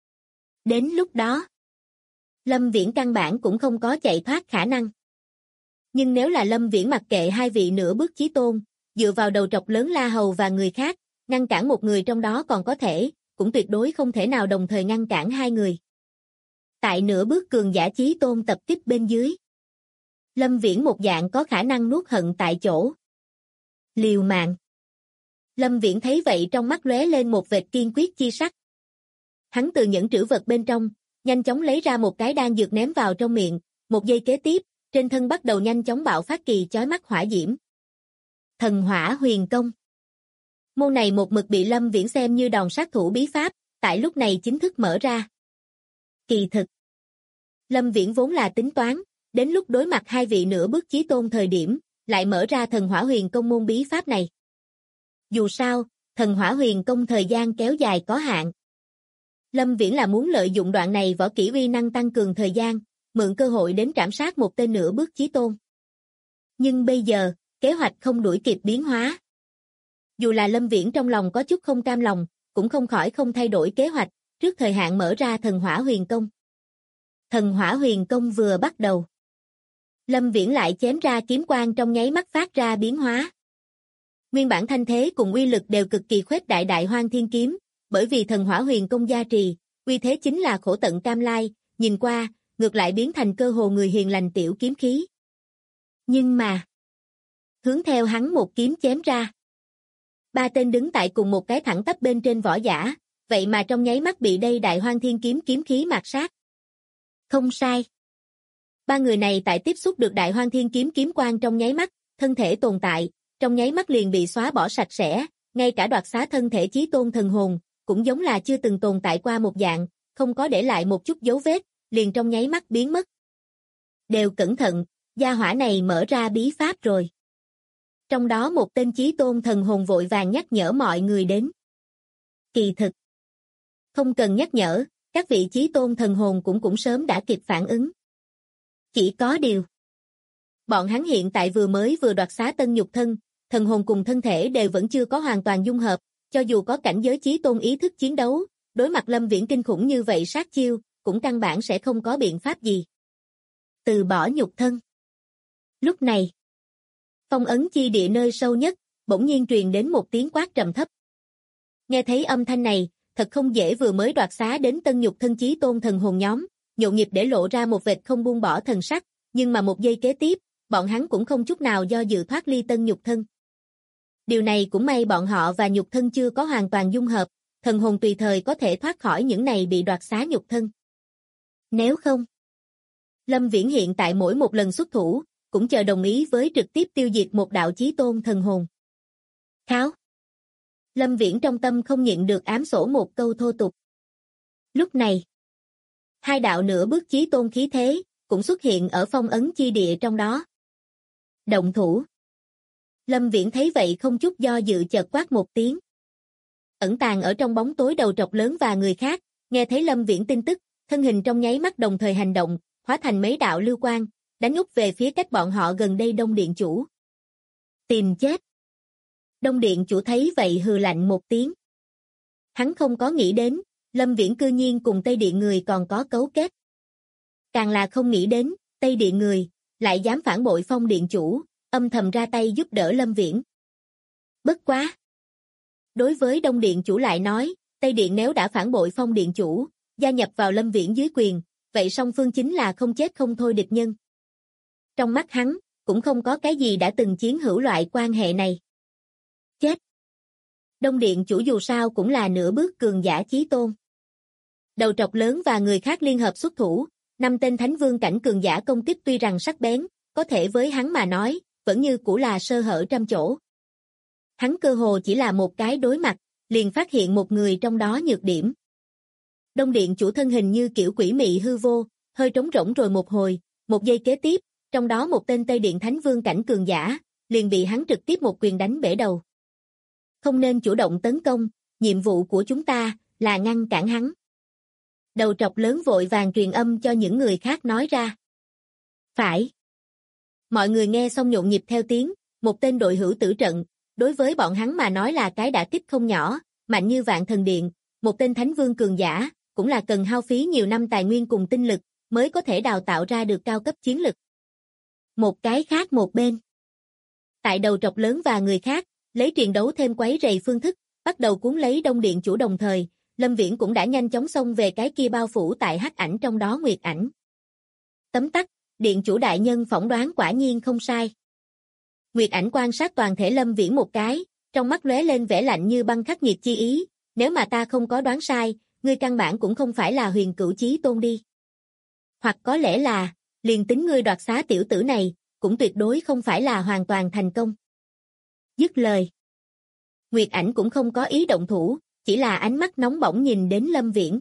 Đến lúc đó, Lâm Viễn căn bản cũng không có chạy thoát khả năng. Nhưng nếu là Lâm Viễn mặc kệ hai vị nửa bước chí tôn, dựa vào đầu trọc lớn La Hầu và người khác, ngăn cản một người trong đó còn có thể, cũng tuyệt đối không thể nào đồng thời ngăn cản hai người. Tại nửa bước cường giả chí tôn tập kích bên dưới, Lâm Viễn một dạng có khả năng nuốt hận tại chỗ. Liều mạng. Lâm Viễn thấy vậy trong mắt lóe lên một vệt kiên quyết chi sắc. Hắn từ những trữ vật bên trong, nhanh chóng lấy ra một cái đan dược ném vào trong miệng, một giây kế tiếp, trên thân bắt đầu nhanh chóng bạo phát kỳ chói mắt hỏa diễm. Thần Hỏa Huyền Công. Môn này một mực bị Lâm Viễn xem như đòn sát thủ bí pháp, tại lúc này chính thức mở ra. Kỳ thực, Lâm Viễn vốn là tính toán, đến lúc đối mặt hai vị nửa bước chí tôn thời điểm, lại mở ra Thần Hỏa Huyền Công môn bí pháp này. Dù sao, Thần Hỏa Huyền Công thời gian kéo dài có hạn. Lâm Viễn là muốn lợi dụng đoạn này võ kỹ uy năng tăng cường thời gian, mượn cơ hội đến trảm sát một tên nửa bước chí tôn. Nhưng bây giờ, kế hoạch không đuổi kịp biến hóa. Dù là Lâm Viễn trong lòng có chút không cam lòng, cũng không khỏi không thay đổi kế hoạch, trước thời hạn mở ra Thần Hỏa Huyền Công. Thần Hỏa Huyền Công vừa bắt đầu, Lâm Viễn lại chém ra kiếm quang trong nháy mắt phát ra biến hóa. Nguyên bản thanh thế cùng uy lực đều cực kỳ khuếch đại Đại Hoang Thiên Kiếm, bởi vì Thần Hỏa Huyền Công gia trì, uy thế chính là khổ tận cam lai, nhìn qua, ngược lại biến thành cơ hồ người hiền lành tiểu kiếm khí. Nhưng mà, hướng theo hắn một kiếm chém ra, ba tên đứng tại cùng một cái thẳng tắp bên trên võ giả, vậy mà trong nháy mắt bị đây Đại Hoang Thiên Kiếm kiếm khí mạt sát. Không sai. Ba người này tại tiếp xúc được Đại Hoang Thiên Kiếm kiếm quang trong nháy mắt, thân thể tồn tại, trong nháy mắt liền bị xóa bỏ sạch sẽ, ngay cả đoạt xá thân thể chí tôn thần hồn, cũng giống là chưa từng tồn tại qua một dạng, không có để lại một chút dấu vết, liền trong nháy mắt biến mất. Đều cẩn thận, gia hỏa này mở ra bí pháp rồi. Trong đó một tên chí tôn thần hồn vội vàng nhắc nhở mọi người đến. Kỳ thực, không cần nhắc nhở, các vị chí tôn thần hồn cũng sớm đã kịp phản ứng. Chỉ có điều, bọn hắn hiện tại vừa đoạt xá tân nhục thân, thần hồn cùng thân thể đều vẫn chưa có hoàn toàn dung hợp, cho dù có cảnh giới chí tôn ý thức chiến đấu, đối mặt Lâm Viễn kinh khủng như vậy sát chiêu, cũng căn bản sẽ không có biện pháp gì. Từ bỏ nhục thân. Lúc này, phong ấn chi địa nơi sâu nhất, bỗng nhiên truyền đến một tiếng quát trầm thấp. Nghe thấy âm thanh này, thật không dễ vừa mới đoạt xá đến tân nhục thân chí tôn thần hồn nhóm, nhộn nhịp để lộ ra một vệt không buông bỏ thần sắc, nhưng mà một giây kế tiếp, bọn hắn cũng không chút nào do dự thoát ly tân nhục thân. Điều này cũng may bọn họ và nhục thân chưa có hoàn toàn dung hợp, thần hồn tùy thời có thể thoát khỏi những này bị đoạt xá nhục thân. Nếu không, Lâm Viễn hiện tại mỗi một lần xuất thủ, cũng chờ đồng ý với trực tiếp tiêu diệt một đạo chí tôn thần hồn. Kháo. Lâm Viễn trong tâm không nhịn được ám sổ một câu thô tục. Lúc này, hai đạo nửa bước chí tôn khí thế, cũng xuất hiện ở phong ấn chi địa trong đó. Động thủ. Lâm Viễn thấy vậy không chút do dự chợt quát một tiếng. Ẩn tàng ở trong bóng tối đầu trọc lớn và người khác, nghe thấy Lâm Viễn tin tức, thân hình trong nháy mắt đồng thời hành động, hóa thành mấy đạo lưu quang, đánh úp về phía cách bọn họ gần đây Đông Điện Chủ. Tìm chết. Đông Điện Chủ thấy vậy hừ lạnh một tiếng. Hắn không có nghĩ đến, Lâm Viễn cư nhiên cùng Tây Điện người còn có cấu kết. Càng là không nghĩ đến, Tây Điện người, lại dám phản bội Phong Điện Chủ, âm thầm ra tay giúp đỡ Lâm Viễn. Bất quá. Đối với Đông Điện Chủ lại nói, Tây Điện nếu đã phản bội Phong Điện Chủ, gia nhập vào Lâm Viễn dưới quyền, vậy song phương chính là không chết không thôi địch nhân. Trong mắt hắn, cũng không có cái gì đã từng chiến hữu loại quan hệ này. Chết. Đông Điện Chủ dù sao cũng là nửa bước cường giả chí tôn. Đầu trọc lớn và người khác liên hợp xuất thủ, 5 tên thánh vương cảnh cường giả công kích tuy rằng sắc bén, có thể với hắn mà nói, vẫn như cũ là sơ hở trăm chỗ. Hắn cơ hồ chỉ là một cái đối mặt, liền phát hiện một người trong đó nhược điểm. Đông điện chủ thân hình như kiểu quỷ mị hư vô, hơi trống rỗng rồi một hồi, một giây kế tiếp, trong đó một tên Tây Điện Thánh Vương cảnh cường giả, liền bị hắn trực tiếp một quyền đánh bể đầu. Không nên chủ động tấn công, nhiệm vụ của chúng ta là ngăn cản hắn. Đầu trọc lớn vội vàng truyền âm cho những người khác nói ra. Phải. Mọi người nghe xong nhộn nhịp theo tiếng, một tên đội hữu tử trận, đối với bọn hắn mà nói là cái đả kích không nhỏ, mạnh như Vạn Thần Điện, một tên Thánh Vương cường giả, cũng là cần hao phí nhiều năm tài nguyên cùng tinh lực, mới có thể đào tạo ra được cao cấp chiến lực. Một cái khác một bên. Tại đầu trọc lớn và người khác, lấy truyền đấu thêm quấy rầy phương thức, bắt đầu cuốn lấy Đông Điện chủ đồng thời, Lâm Viễn cũng đã nhanh chóng xông về cái kia bao phủ tại hắc ảnh trong đó Nguyệt ảnh. Tấm tắc, Điện chủ đại nhân phỏng đoán quả nhiên không sai. Nguyệt ảnh quan sát toàn thể Lâm Viễn một cái, trong mắt lóe lên vẻ lạnh như băng khắc nghiệt chi ý, nếu mà ta không có đoán sai, ngươi căn bản cũng không phải là Huyền Cửu Chí Tôn đi. Hoặc có lẽ là, liền tính ngươi đoạt xá tiểu tử này, cũng tuyệt đối không phải là hoàn toàn thành công. Dứt lời. Nguyệt ảnh cũng không có ý động thủ, chỉ là ánh mắt nóng bỏng nhìn đến Lâm Viễn.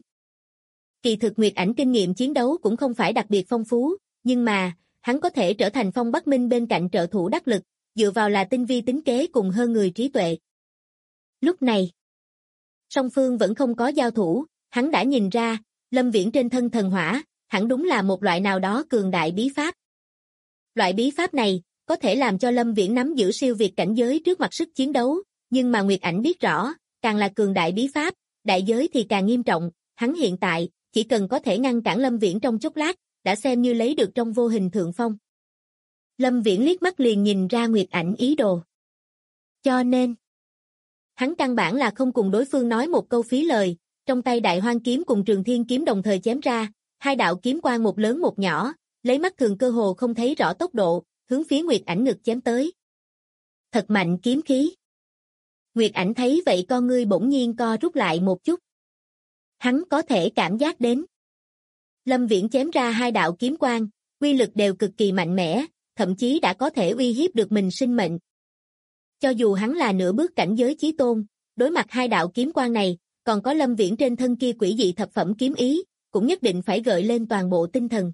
Kỳ thực Nguyệt ảnh kinh nghiệm chiến đấu cũng không phải đặc biệt phong phú, nhưng mà, hắn có thể trở thành Phong Bắc Minh bên cạnh trợ thủ đắc lực, dựa vào là tinh vi tính kế cùng hơn người trí tuệ. Lúc này, song phương vẫn không có giao thủ, hắn đã nhìn ra, Lâm Viễn trên thân thần hỏa, hẳn đúng là một loại nào đó cường đại bí pháp. Loại bí pháp này, có thể làm cho Lâm Viễn nắm giữ siêu việt cảnh giới trước mặt sức chiến đấu, nhưng mà Nguyệt ảnh biết rõ, càng là cường đại bí pháp, đại giới thì càng nghiêm trọng, hắn hiện tại, chỉ cần có thể ngăn cản Lâm Viễn trong chốc lát, đã xem như lấy được trong vô hình thượng phong. Lâm Viễn liếc mắt liền nhìn ra Nguyệt ảnh ý đồ. Cho nên, hắn căn bản là không cùng đối phương nói một câu phí lời, trong tay Đại Hoang kiếm cùng Trường Thiên kiếm đồng thời chém ra, hai đạo kiếm quang một lớn một nhỏ, lấy mắt thường cơ hồ không thấy rõ tốc độ, hướng phía Nguyệt ảnh ngực chém tới. Thật mạnh kiếm khí. Nguyệt ảnh thấy vậy con ngươi bỗng nhiên co rút lại một chút. Hắn có thể cảm giác đến. Lâm Viễn chém ra hai đạo kiếm quang, uy lực đều cực kỳ mạnh mẽ, thậm chí đã có thể uy hiếp được mình sinh mệnh. Cho dù hắn là nửa bước cảnh giới chí tôn, đối mặt hai đạo kiếm quang này, còn có Lâm Viễn trên thân kia quỷ dị thập phẩm kiếm ý, cũng nhất định phải gợi lên toàn bộ tinh thần.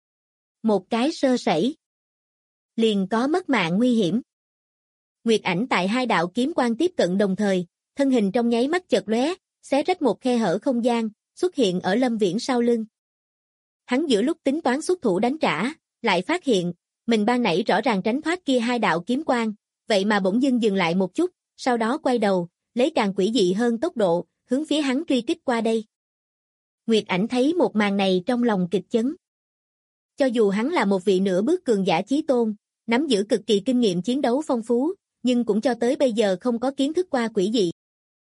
Một cái sơ sẩy, liền có mất mạng nguy hiểm. Nguyệt ảnh tại hai đạo kiếm quang tiếp cận đồng thời, thân hình trong nháy mắt chợt lóe, xé rách một khe hở không gian, xuất hiện ở Lâm Viễn sau lưng. Hắn giữa lúc tính toán xuất thủ đánh trả, lại phát hiện, mình ban nãy rõ ràng tránh thoát kia hai đạo kiếm quang, vậy mà bỗng dưng dừng lại một chút, sau đó quay đầu, lấy càng quỷ dị hơn tốc độ, hướng phía hắn truy kích qua đây. Nguyệt ảnh thấy một màn này trong lòng kịch chấn. Cho dù hắn là một vị nửa bước cường giả chí tôn, nắm giữ cực kỳ kinh nghiệm chiến đấu phong phú, nhưng cũng cho tới bây giờ không có kiến thức qua quỷ dị.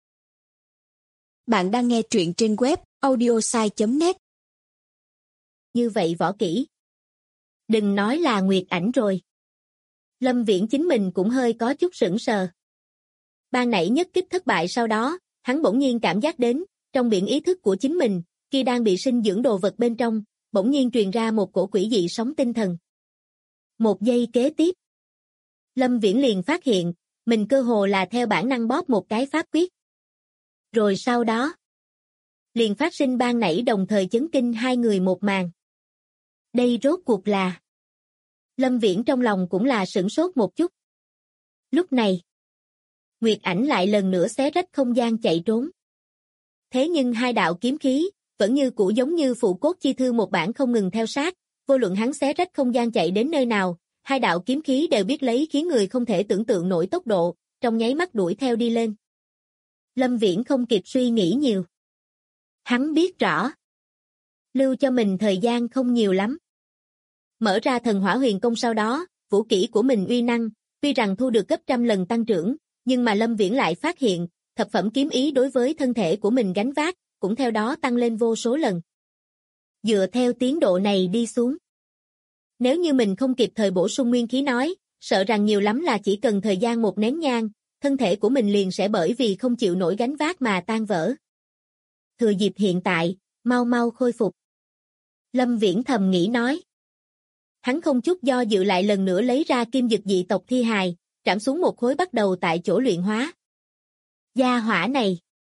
Bạn đang nghe truyện trên web audiosai.net. Như vậy võ kỹ. Đừng nói là Nguyệt ảnh rồi. Lâm Viễn chính mình cũng hơi có chút sững sờ. Ban nãy nhất kích thất bại sau đó, hắn bỗng nhiên cảm giác đến, trong biển ý thức của chính mình, khi đang bị sinh dưỡng đồ vật bên trong, bỗng nhiên truyền ra một cổ quỷ dị sóng tinh thần. Một giây kế tiếp, Lâm Viễn liền phát hiện, mình cơ hồ là theo bản năng bóp một cái pháp quyết. Rồi sau đó, liền phát sinh ban nãy đồng thời chấn kinh hai người một màn. Đây rốt cuộc là... Lâm Viễn trong lòng cũng là sửng sốt một chút. Lúc này, Nguyệt ảnh lại lần nữa xé rách không gian chạy trốn. Thế nhưng hai đạo kiếm khí, vẫn như cũ giống như phụ cốt chi thư một bản không ngừng theo sát, vô luận hắn xé rách không gian chạy đến nơi nào, hai đạo kiếm khí đều biết lấy khiến người không thể tưởng tượng nổi tốc độ, trong nháy mắt đuổi theo đi lên. Lâm Viễn không kịp suy nghĩ nhiều. Hắn biết rõ, lưu cho mình thời gian không nhiều lắm. Mở ra thần hỏa huyền công sau đó, vũ kỹ của mình uy năng, tuy rằng thu được gấp trăm lần tăng trưởng, nhưng mà Lâm Viễn lại phát hiện, thập phẩm kiếm ý đối với thân thể của mình gánh vác, cũng theo đó tăng lên vô số lần. Dựa theo tiến độ này đi xuống, nếu như mình không kịp thời bổ sung nguyên khí nói, sợ rằng nhiều lắm là chỉ cần thời gian một nén nhang, thân thể của mình liền sẽ bởi vì không chịu nổi gánh vác mà tan vỡ. Thừa dịp hiện tại, mau mau khôi phục. Lâm Viễn thầm nghĩ nói. Hắn không chút do dự lại lần nữa lấy ra kim dực dị tộc thi hài, trảm xuống một khối bắt đầu tại chỗ luyện hóa. Gia hỏa này,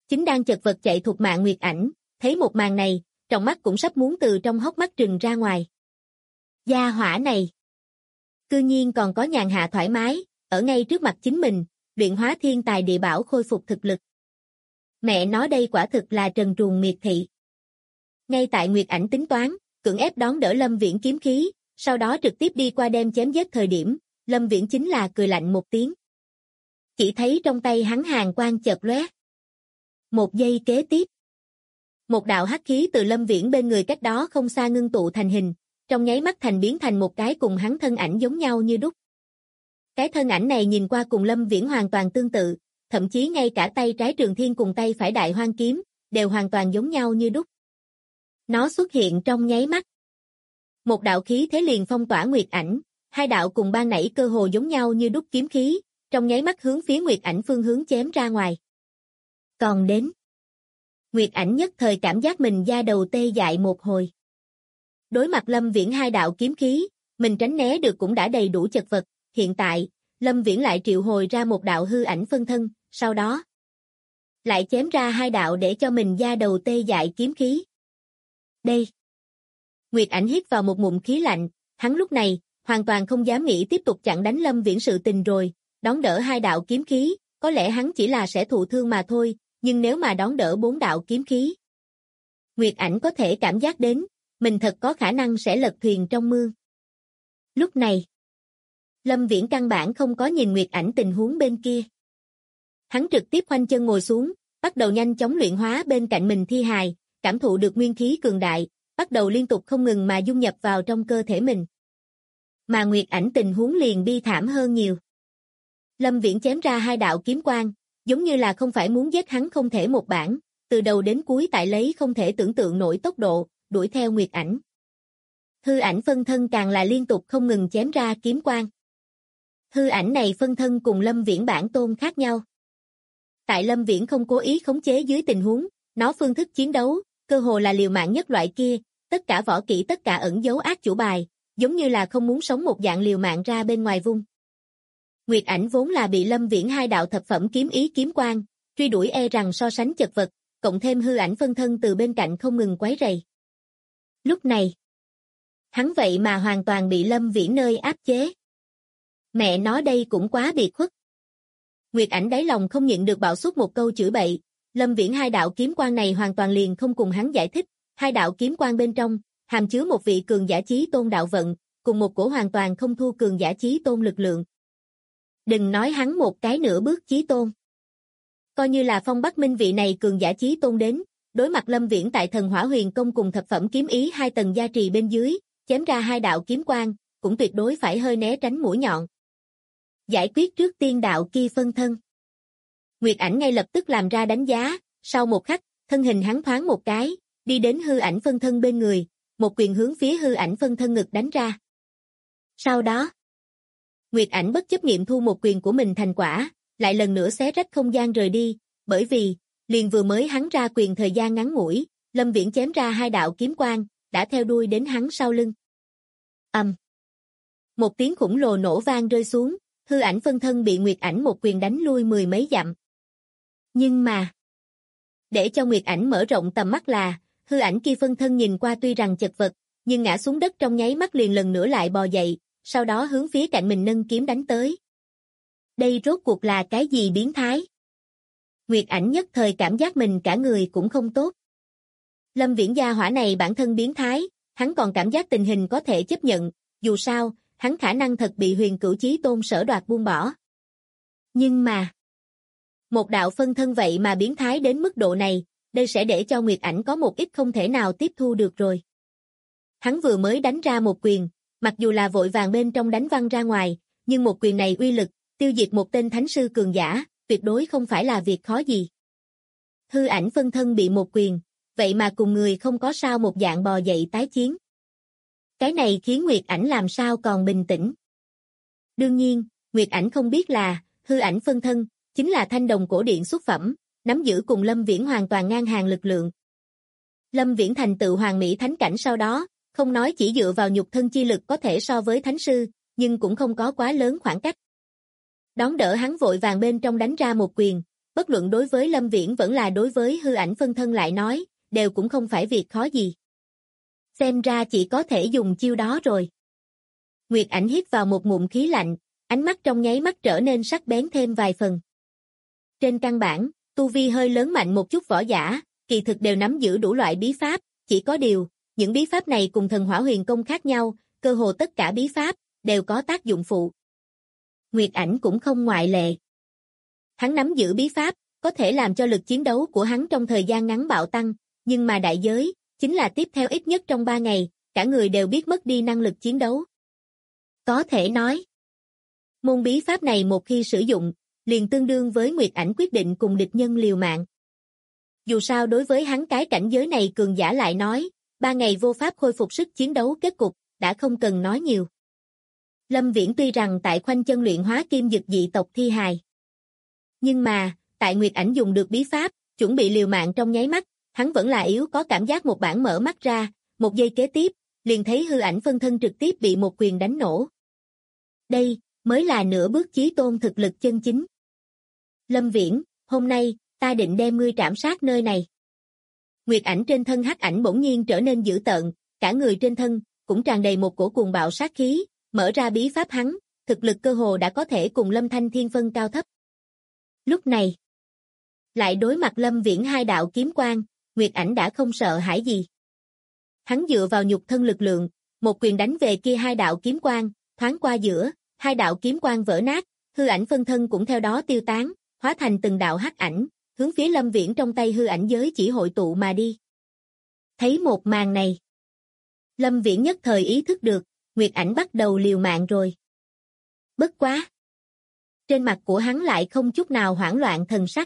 chính đang chật vật chạy thục mạng Nguyệt Ảnh, thấy một màn này, trong mắt cũng sắp muốn từ trong hốc mắt trừng ra ngoài. Gia hỏa này, cư nhiên còn có nhàn hạ thoải mái, ở ngay trước mặt chính mình, luyện hóa thiên tài địa bảo khôi phục thực lực. Mẹ nói đây quả thực là trần truồng miệt thị. Ngay tại Nguyệt Ảnh tính toán, cưỡng ép đón đỡ Lâm Viễn kiếm khí, sau đó trực tiếp đi qua đem chém giết thời điểm, Lâm Viễn chính là cười lạnh một tiếng. Chỉ thấy trong tay hắn hàn quang chợt lóe. Một giây kế tiếp, một đạo hắc khí từ Lâm Viễn bên người cách đó không xa ngưng tụ thành hình, trong nháy mắt biến thành một cái cùng hắn thân ảnh giống nhau như đúc. Cái thân ảnh này nhìn qua cùng Lâm Viễn hoàn toàn tương tự, thậm chí ngay cả tay trái Trường Thiên cùng tay phải Đại Hoang kiếm, đều hoàn toàn giống nhau như đúc. Nó xuất hiện trong nháy mắt. Một đạo khí thế liền phong tỏa Nguyệt Ảnh, hai đạo cùng ban nãy cơ hồ giống nhau như đúc kiếm khí, trong nháy mắt hướng phía Nguyệt Ảnh phương hướng chém ra ngoài. Còn đến, Nguyệt Ảnh nhất thời cảm giác mình da đầu tê dại một hồi. Đối mặt Lâm Viễn hai đạo kiếm khí, mình tránh né được cũng đã đầy đủ chật vật, hiện tại, Lâm Viễn lại triệu hồi ra một đạo hư ảnh phân thân, sau đó lại chém ra hai đạo để cho mình da đầu tê dại kiếm khí. Đây. Nguyệt Ảnh hít vào một ngụm khí lạnh, hắn lúc này, hoàn toàn không dám nghĩ tiếp tục chặn đánh Lâm Viễn sự tình rồi, đón đỡ hai đạo kiếm khí, có lẽ hắn chỉ là sẽ thụ thương mà thôi, nhưng nếu mà đón đỡ 4 đạo kiếm khí. Nguyệt Ảnh có thể cảm giác đến, mình thật có khả năng sẽ lật thuyền trong mương. Lúc này, Lâm Viễn căn bản không có nhìn Nguyệt Ảnh tình huống bên kia. Hắn trực tiếp khoanh chân ngồi xuống, bắt đầu nhanh chóng luyện hóa bên cạnh mình thi hài, cảm thụ được nguyên khí cường đại, bắt đầu liên tục không ngừng mà dung nhập vào trong cơ thể mình. Mà Nguyệt Ảnh tình huống liền bi thảm hơn nhiều. Lâm Viễn chém ra hai đạo kiếm quang, giống như là không phải muốn giết hắn không thể một bản, từ đầu đến cuối tại lấy không thể tưởng tượng nổi tốc độ, đuổi theo Nguyệt Ảnh. Hư ảnh phân thân càng là liên tục không ngừng chém ra kiếm quang. Hư ảnh này phân thân cùng Lâm Viễn bản tôn khác nhau. Tại Lâm Viễn không cố ý khống chế dưới tình huống, nó phương thức chiến đấu, cơ hồ là liều mạng nhất loại kia, tất cả võ kỹ tất cả ẩn dấu ác chủ bài, giống như là không muốn sống một dạng liều mạng ra bên ngoài vung. Nguyệt Ảnh vốn là bị Lâm Viễn hai đạo thập phẩm kiếm ý kiếm quang, truy đuổi e rằng so sánh chật vật, cộng thêm hư ảnh phân thân từ bên cạnh không ngừng quấy rầy. Lúc này, hắn vậy mà hoàn toàn bị Lâm Viễn nơi áp chế. Mẹ nói đây cũng quá biệt khuất. Nguyệt Ảnh đáy lòng không nhịn được bạo xuất một câu chửi bậy, Lâm Viễn hai đạo kiếm quang này hoàn toàn liền không cùng hắn giải thích, hai đạo kiếm quang bên trong, hàm chứa một vị cường giả chí tôn đạo vận, cùng một cổ hoàn toàn không thua cường giả chí tôn lực lượng. Đừng nói hắn một cái nửa bước chí tôn. Coi như là Phong Bắc Minh vị này cường giả chí tôn đến, đối mặt Lâm Viễn tại Thần Hỏa Huyền Công cùng thập phẩm kiếm ý 2 tầng gia trì bên dưới, chém ra hai đạo kiếm quang, cũng tuyệt đối phải hơi né tránh mũi nhọn. Giải quyết trước tiên đạo kia phân thân. Nguyệt Ảnh ngay lập tức làm ra đánh giá, sau một khắc, thân hình hắn thoáng một cái, đi đến hư ảnh phân thân bên người, một quyền hướng phía hư ảnh phân thân ngực đánh ra. Sau đó, Nguyệt Ảnh bất chấp nghiệm thu một quyền của mình thành quả, lại lần nữa xé rách không gian rời đi, bởi vì, liền vừa mới hắn ra quyền thời gian ngắn ngủi, Lâm Viễn chém ra hai đạo kiếm quang, đã theo đuôi đến hắn sau lưng. Một tiếng khủng lồ nổ vang rơi xuống, hư ảnh phân thân bị Nguyệt Ảnh một quyền đánh lui 10 mấy dặm. Nhưng mà, để cho Nguyệt Ảnh mở rộng tầm mắt là, hư ảnh kia phân thân nhìn qua tuy rằng chật vật, nhưng ngã xuống đất trong nháy mắt liền lần nữa lại bò dậy, sau đó hướng phía cạnh mình nâng kiếm đánh tới. Đây rốt cuộc là cái gì biến thái? Nguyệt Ảnh nhất thời cảm giác mình cả người cũng không tốt. Lâm Viễn gia hỏa này bản thân biến thái, hắn còn cảm giác tình hình có thể chấp nhận, dù sao, hắn khả năng thật bị Huyền Cửu Chí Tôn sở đoạt buông bỏ. Nhưng mà, một đạo phân thân vậy mà biến thái đến mức độ này, đây sẽ để cho Nguyệt Ảnh có một ít không thể nào tiếp thu được rồi. Hắn vừa mới đánh ra một quyền, mặc dù là vội vàng bên trong đánh văng ra ngoài, nhưng một quyền này uy lực, tiêu diệt một tên thánh sư cường giả, tuyệt đối không phải là việc khó gì. Hư ảnh phân thân bị một quyền, vậy mà cùng người không có sao một dạng bò dậy tái chiến. Cái này khiến Nguyệt Ảnh làm sao còn bình tĩnh. Đương nhiên, Nguyệt Ảnh không biết là, hư ảnh phân thân, chính là thanh đồng cổ điện xuất phẩm, nắm giữ cùng Lâm Viễn hoàn toàn ngang hàng lực lượng. Lâm Viễn thành tựu hoàng mỹ thánh cảnh sau đó, không nói chỉ dựa vào nhục thân chi lực có thể so với thánh sư, nhưng cũng không có quá lớn khoảng cách. Đón đỡ hắn vội vàng bên trong đánh ra một quyền, bất luận đối với Lâm Viễn vẫn là đối với hư ảnh phân thân lại nói, đều cũng không phải việc khó gì. Xem ra chỉ có thể dùng chiêu đó rồi. Nguyệt Ảnh hít vào một ngụm khí lạnh, ánh mắt trong nháy mắt trở nên sắc bén thêm vài phần. Trên căn bản, tu vi hơi lớn mạnh một chút võ giả, kỳ thực đều nắm giữ đủ loại bí pháp, chỉ có điều, những bí pháp này cùng thần hỏa huyền công khác nhau, cơ hồ tất cả bí pháp đều có tác dụng phụ. Nguyệt Ảnh cũng không ngoại lệ. Hắn nắm giữ bí pháp, có thể làm cho lực chiến đấu của hắn trong thời gian ngắn bạo tăng, nhưng mà đại giới, chính là tiếp theo ít nhất trong 3 ngày, cả người đều biết mất đi năng lực chiến đấu. Có thể nói, môn bí pháp này một khi sử dụng, liền tương đương với Nguyệt Ảnh quyết định cùng địch nhân liều mạng. Dù sao đối với hắn cái cảnh giới này cường giả lại nói, 3 ngày vô pháp khôi phục sức chiến đấu kết cục, đã không cần nói nhiều. Lâm Viễn tuy rằng tại khoanh chân luyện hóa kim dực dị tộc thi hài. Nhưng mà, tại Nguyệt Ảnh dùng được bí pháp, chuẩn bị liều mạng trong nháy mắt, hắn vẫn là yếu có cảm giác một bản mở mắt ra, một giây kế tiếp, liền thấy hư ảnh phân thân trực tiếp bị một quyền đánh nổ. Đây, mới là nửa bước chí tôn thực lực chân chính. Lâm Viễn, hôm nay, ta định đem ngươi trảm sát nơi này. Nguyệt Ảnh trên thân hắc ảnh bỗng nhiên trở nên dữ tợn, cả người trên thân, cũng tràn đầy một cổ cuồng bạo sát khí, mở ra bí pháp hắn, thực lực cơ hồ đã có thể cùng Lâm Thanh Thiên phân cao thấp. Lúc này, lại đối mặt Lâm Viễn hai đạo kiếm quang, Nguyệt Ảnh đã không sợ hãi gì. Hắn dựa vào nhục thân lực lượng, một quyền đánh về kia hai đạo kiếm quang, thoáng qua giữa, hai đạo kiếm quang vỡ nát, hư ảnh phân thân cũng theo đó tiêu tán, hóa thành từng đạo hắc ảnh, hướng phía Lâm Viễn trong tay hư ảnh giới chỉ hội tụ mà đi. Thấy một màn này, Lâm Viễn nhất thời ý thức được, Nguyệt Ảnh bắt đầu liều mạng rồi. Bất quá, trên mặt của hắn lại không chút nào hoảng loạn thần sắc.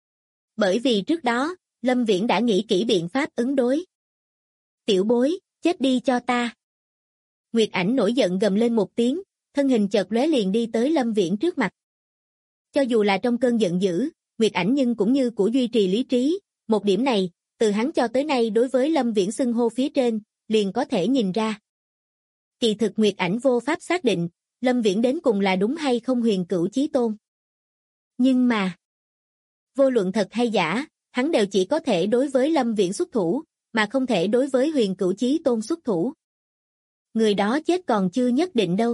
Bởi vì trước đó, Lâm Viễn đã nghĩ kỹ biện pháp ứng đối. Tiểu bối, chết đi cho ta. Nguyệt Ảnh nổi giận gầm lên một tiếng, thân hình chợt lóe liền đi tới Lâm Viễn trước mặt. Cho dù là trong cơn giận dữ, Nguyệt Ảnh nhưng cũng như của duy trì lý trí, một điểm này, từ hắn cho tới nay đối với Lâm Viễn xưng hô phía trên, liền có thể nhìn ra. Kỳ thực Nguyệt Ảnh vô pháp xác định, Lâm Viễn đến cùng là đúng hay không huyền cửu chí tôn. Nhưng mà, vô luận thật hay giả, hắn đều chỉ có thể đối với Lâm Viễn xuất thủ, mà không thể đối với huyền cửu chí tôn xuất thủ. Người đó chết còn chưa nhất định đâu.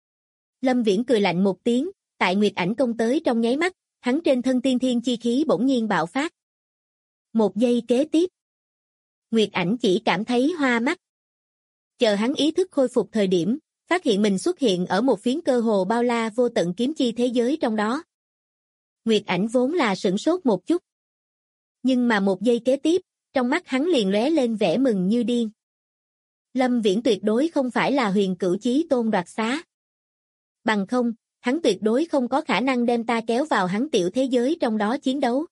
Lâm Viễn cười lạnh một tiếng, tại Nguyệt Ảnh công tới trong nháy mắt, hắn trên thân tiên thiên chi khí bỗng nhiên bạo phát. Một giây kế tiếp, Nguyệt Ảnh chỉ cảm thấy hoa mắt. Chờ hắn ý thức khôi phục thời điểm, phát hiện mình xuất hiện ở một phiến cơ hồ bao la vô tận kiếm chi thế giới trong đó. Nguyệt Ảnh vốn là sửng sốt một chút. Nhưng mà một giây kế tiếp, trong mắt hắn liền lóe lên vẻ mừng như điên. Lâm Viễn tuyệt đối không phải là huyền cửu chí tôn đoạt xá. Bằng không, hắn tuyệt đối không có khả năng đem ta kéo vào hắn tiểu thế giới trong đó chiến đấu.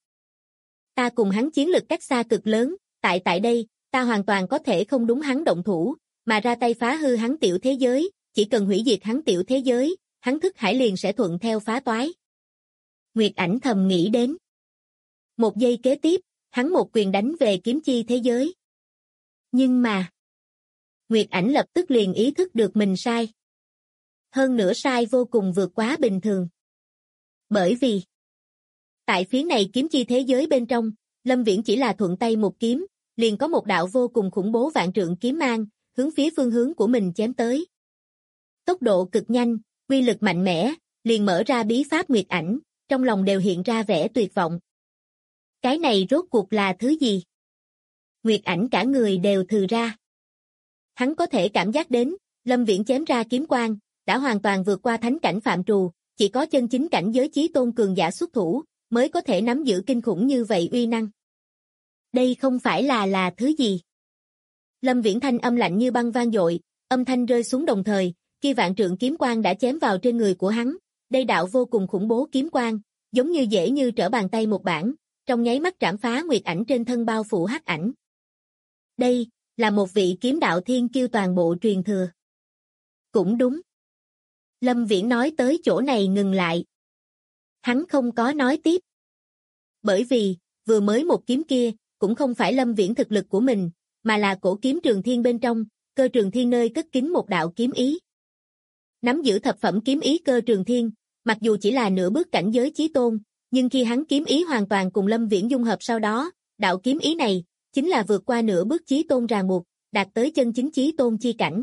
Ta cùng hắn chiến lực cách xa cực lớn, tại đây, ta hoàn toàn có thể không đúng hắn động thủ, mà ra tay phá hư hắn tiểu thế giới, chỉ cần hủy diệt hắn tiểu thế giới, hắn thức hải liền sẽ thuận theo phá toái. Nguyệt Ảnh thầm nghĩ đến. Một giây kế tiếp, hắn một quyền đánh về kiếm chi thế giới. Nhưng mà, Nguyệt Ảnh lập tức liền ý thức được mình sai. Hơn nữa sai vô cùng vượt quá bình thường. Bởi vì, tại phía này kiếm chi thế giới bên trong, Lâm Viễn chỉ là thuận tay một kiếm, liền có một đạo vô cùng khủng bố vạn trượng kiếm mang, hướng phía phương hướng của mình chém tới. Tốc độ cực nhanh, uy lực mạnh mẽ, liền mở ra bí pháp Nguyệt Ảnh, trong lòng đều hiện ra vẻ tuyệt vọng. Cái này rốt cuộc là thứ gì? Nguyệt Ảnh cả người đều thừ ra. Hắn có thể cảm giác đến, Lâm Viễn chém ra kiếm quang, đã hoàn toàn vượt qua thánh cảnh phạm trù, chỉ có chân chính cảnh giới chí tôn cường giả xuất thủ, mới có thể nắm giữ kinh khủng như vậy uy năng. Đây không phải là thứ gì? Lâm Viễn thanh âm lạnh như băng vang dội, âm thanh rơi xuống đồng thời, kia vạn trượng kiếm quang đã chém vào trên người của hắn, đây đạo vô cùng khủng bố kiếm quang, giống như dễ như trở bàn tay một bản, trong nháy mắt trảm phá Nguyệt Ảnh trên thân bao phủ hắc ảnh. Đây, là một vị kiếm đạo thiên kiêu toàn bộ truyền thừa. Cũng đúng. Lâm Viễn nói tới chỗ này ngừng lại. Hắn không có nói tiếp. Bởi vì, vừa mới một kiếm kia, cũng không phải Lâm Viễn thực lực của mình, mà là cổ kiếm trường thiên bên trong, cơ trường thiên nơi cất kín một đạo kiếm ý. Nắm giữ thập phẩm kiếm ý cơ trường thiên, mặc dù chỉ là nửa bước cảnh giới chí tôn, nhưng khi hắn kiếm ý hoàn toàn cùng Lâm Viễn dung hợp sau đó, đạo kiếm ý này chính là vượt qua nửa bước chí tôn ràng buộc, đạt tới chân chính chí tôn chi cảnh.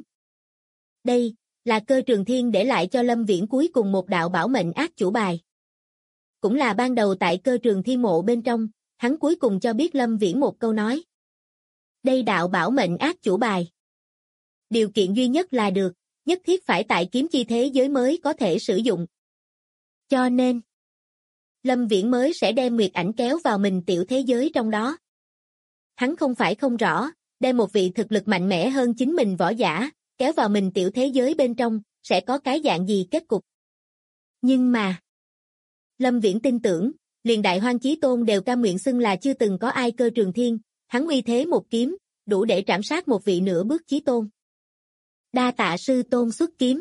Đây là Cơ Trường Thiên để lại cho Lâm Viễn cuối cùng một đạo bảo mệnh ác chủ bài. Cũng là ban đầu tại Cơ Trường Thiên mộ bên trong, hắn cuối cùng cho biết Lâm Viễn một câu nói. Đây đạo bảo mệnh ác chủ bài. Điều kiện duy nhất là được, nhất thiết phải tại kiếm chi thế giới mới có thể sử dụng. Cho nên, Lâm Viễn mới sẽ đem Nguyệt Ảnh kéo vào mình tiểu thế giới trong đó. Hắn không phải không rõ, đem một vị thực lực mạnh mẽ hơn chính mình võ giả, kéo vào mình tiểu thế giới bên trong, sẽ có cái dạng gì kết cục. Nhưng mà, Lâm Viễn tin tưởng, liền Đại Hoang Chí Tôn đều cam nguyện xưng là chưa từng có ai Cơ Trường Thiên, hắn uy thế một kiếm, đủ để trảm sát một vị nửa bước chí tôn. Đa tạ sư tôn xuất kiếm.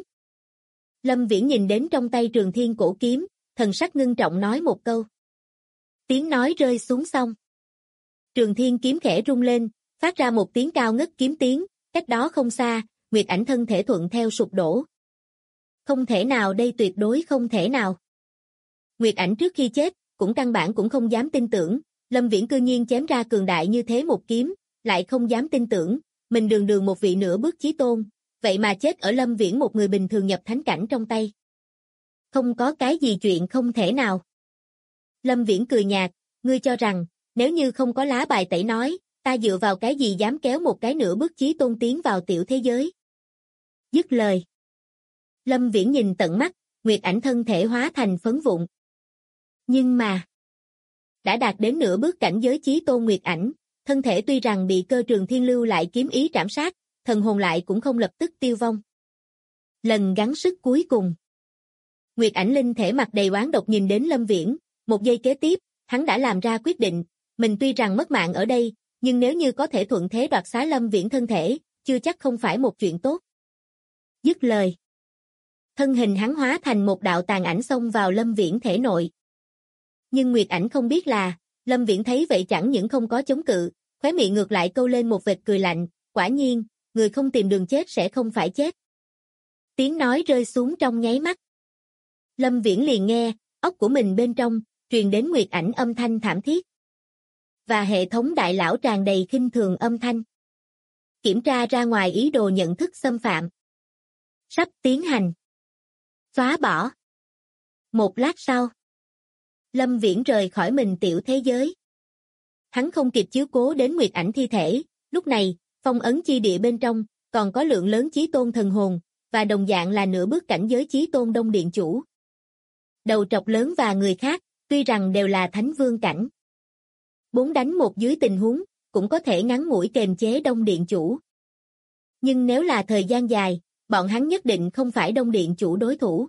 Lâm Viễn nhìn đến trong tay Trường Thiên cổ kiếm, thần sắc ngưng trọng nói một câu. Tiếng nói rơi xuống xong. Trường Thiên kiếm khẽ rung lên, phát ra một tiếng cao ngất kiếm tiếng, cách đó không xa, Nguyệt Ảnh thân thể thuận theo sụp đổ. Không thể nào, đây tuyệt đối không thể nào. Nguyệt Ảnh trước khi chết, cũng căn bản cũng không dám tin tưởng, Lâm Viễn cư nhiên chém ra cường đại như thế một kiếm, lại không dám tin tưởng, mình đường đường một vị nửa bước chí tôn, vậy mà chết ở Lâm Viễn một người bình thường nhập thánh cảnh trong tay. Không có cái gì chuyện không thể nào. Lâm Viễn cười nhạt, ngươi cho rằng, nếu như không có lá bài tẩy nói, ta dựa vào cái gì dám kéo một cái nửa bước chí tôn tiến vào tiểu thế giới. Dứt lời. Lâm Viễn nhìn tận mắt, Nguyệt Ảnh thân thể hóa thành phấn vụn. Nhưng mà, đã đạt đến nửa bước cảnh giới chí tôn Nguyệt Ảnh, thân thể tuy rằng bị Cơ Trường Thiên lưu lại kiếm ý trảm sát, thần hồn lại cũng không lập tức tiêu vong. Lần gắng sức cuối cùng. Nguyệt Ảnh linh thể mặt đầy oán độc nhìn đến Lâm Viễn, một giây kế tiếp, hắn đã làm ra quyết định, mình tuy rằng mất mạng ở đây, nhưng nếu như có thể thuận thế đoạt xá Lâm Viễn thân thể, chưa chắc không phải một chuyện tốt. Dứt lời. Thân hình hắn hóa thành một đạo tàn ảnh xông vào Lâm Viễn thể nội. Nhưng Nguyệt Ảnh không biết là, Lâm Viễn thấy vậy chẳng những không có chống cự, khóe miệng ngược lại câu lên một vệt cười lạnh, quả nhiên, người không tìm đường chết sẽ không phải chết. Tiếng nói rơi xuống trong nháy mắt. Lâm Viễn liền nghe, óc của mình bên trong, truyền đến Nguyệt Ảnh âm thanh thảm thiết. Và hệ thống đại lão tràn đầy khinh thường âm thanh. Kiểm tra ra ngoài ý đồ nhận thức xâm phạm. Sắp tiến hành. Xóa bỏ. Một lát sau. Lâm Viễn rời khỏi mình tiểu thế giới. Hắn không kịp chiếu cố đến Nguyệt Ảnh thi thể, lúc này, phong ấn chi địa bên trong, còn có lượng lớn chí tôn thần hồn, và đồng dạng là nửa bước cảnh giới chí tôn Đông Điện Chủ. Đầu trọc lớn và người khác, tuy rằng đều là thánh vương cảnh. 4 đánh 1 dưới tình huống, cũng có thể ngắn ngủi kềm chế Đông Điện Chủ. Nhưng nếu là thời gian dài, bọn hắn nhất định không phải Đông Điện Chủ đối thủ.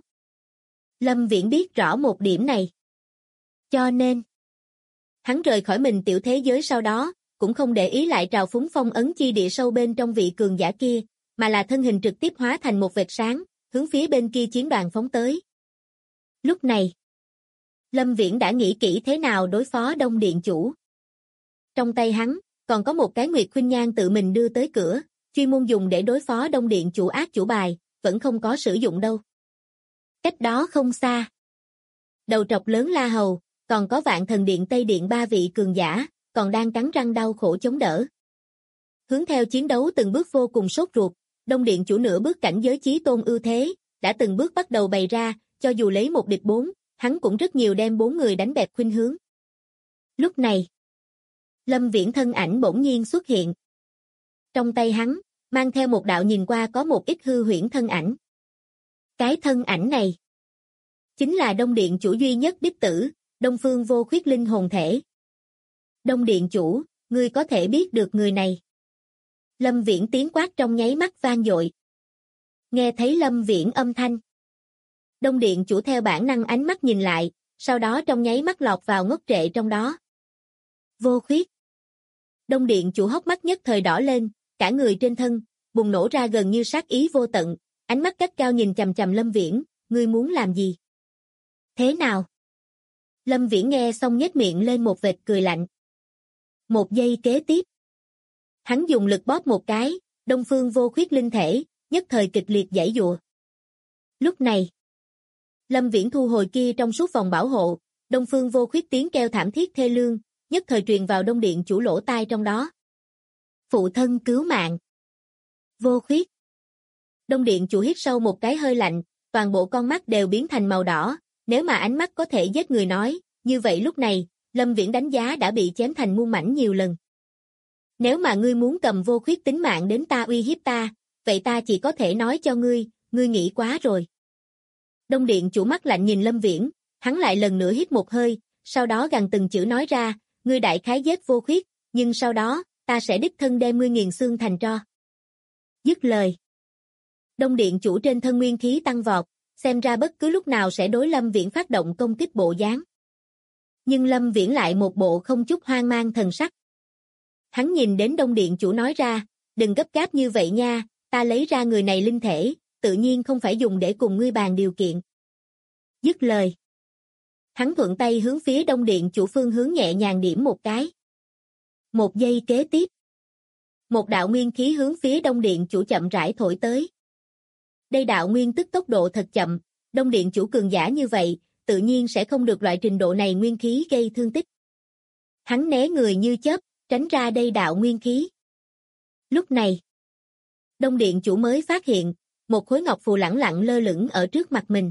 Lâm Viễn biết rõ một điểm này. Cho nên, hắn rời khỏi mình tiểu thế giới sau đó, cũng không để ý lại trào phúng phong ấn chi địa sâu bên trong vị cường giả kia, mà là thân hình trực tiếp hóa thành một vệt sáng, hướng phía bên kia chiến đoàn phóng tới. Lúc này, Lâm Viễn đã nghĩ kỹ thế nào đối phó Đông Điện Chủ. Trong tay hắn, còn có một cái Nguyệt Khuynh Nhan tự mình đưa tới cửa, chuyên môn dùng để đối phó Đông Điện Chủ ác chủ bài, vẫn không có sử dụng đâu. Cách đó không xa. Đầu trọc lớn La Hầu, còn có Vạn Thần Điện Tây Điện 3 vị cường giả, còn đang cắn răng đau khổ chống đỡ. Hướng theo chiến đấu từng bước vô cùng sốt ruột, Đông Điện Chủ nửa bước cảnh giới chí tôn ưu thế, đã từng bước bắt đầu bày ra, cho dù lấy 1 địch 4, hắn cũng rất nhiều đem 4 người đánh bẹp khuynh hướng. Lúc này, Lâm Viễn thân ảnh bỗng nhiên xuất hiện. Trong tay hắn, mang theo một đạo nhìn qua có một ít hư huyễn thân ảnh. Cái thân ảnh này, chính là Đông Điện Chủ duy nhất đích tử, Đông Phương Vô Khuyết linh hồn thể. Đông Điện Chủ, ngươi có thể biết được người này. Lâm Viễn tiếng quát trong nháy mắt vang dội. Nghe thấy Lâm Viễn âm thanh. Đông Điện Chủ theo bản năng ánh mắt nhìn lại, sau đó trong nháy mắt lọt vào ngốc trệ trong đó. Vô Khuyết. Đông Điện Chủ hốc mắt nhất thời đỏ lên, cả người trên thân, bùng nổ ra gần như sát ý vô tận, ánh mắt gắt cao nhìn chằm chằm Lâm Viễn, ngươi muốn làm gì? Thế nào? Lâm Viễn nghe xong nhếch miệng lên một vệt cười lạnh. Một giây kế tiếp. Hắn dùng lực bóp một cái, Đông Phương Vô Khuyết linh thể, nhất thời kịch liệt giãy giụa. Lúc này, Lâm Viễn thu hồi kia trong suốt vòng bảo hộ, Đông Phương Vô Khuyết tiếng kêu thảm thiết thê lương, nhất thời truyền vào Đông Điện chủ lỗ tai trong đó. Phụ thân cứu mạng. Vô Khuyết. Đông Điện chủ hít sâu một cái hơi lạnh, toàn bộ con mắt đều biến thành màu đỏ, nếu mà ánh mắt có thể giết người nói, như vậy lúc này, Lâm Viễn đánh giá đã bị chém thành muôn mảnh nhiều lần. Nếu mà ngươi muốn cầm Vô Khuyết tính mạng đến ta uy hiếp ta, vậy ta chỉ có thể nói cho ngươi nghĩ quá rồi. Đông Điện chủ mắt lạnh nhìn Lâm Viễn, hắn lại lần nữa hít một hơi, sau đó gằn từng chữ nói ra, ngươi đại khái giết Vô Khuyết, nhưng sau đó, ta sẽ đích thân đem ngươi nghiền xương thành tro. Dứt lời. Đông Điện chủ trên thân nguyên khí tăng vọt, xem ra bất cứ lúc nào sẽ đối Lâm Viễn phát động công kích bộ dáng. Nhưng Lâm Viễn lại một bộ không chút hoang mang thần sắc. Hắn nhìn đến Đông Điện chủ nói ra, đừng gấp gáp như vậy nha, ta lấy ra người này linh thể, tự nhiên không phải dùng để cùng ngươi bàn điều kiện. Dứt lời. Hắn thuận tay hướng phía Đông Điện chủ phương hướng nhẹ nhàng điểm một cái. Một giây kế tiếp. Một đạo nguyên khí hướng phía Đông Điện chủ chậm rãi thổi tới. Đây đạo nguyên tức tốc độ thật chậm, Đông Điện chủ cường giả như vậy, tự nhiên sẽ không được loại trình độ này nguyên khí gây thương tích. Hắn né người như chớp, tránh ra đây đạo nguyên khí. Lúc này, Đông Điện chủ mới phát hiện, một khối ngọc phù lẳng lặng lơ lửng ở trước mặt mình.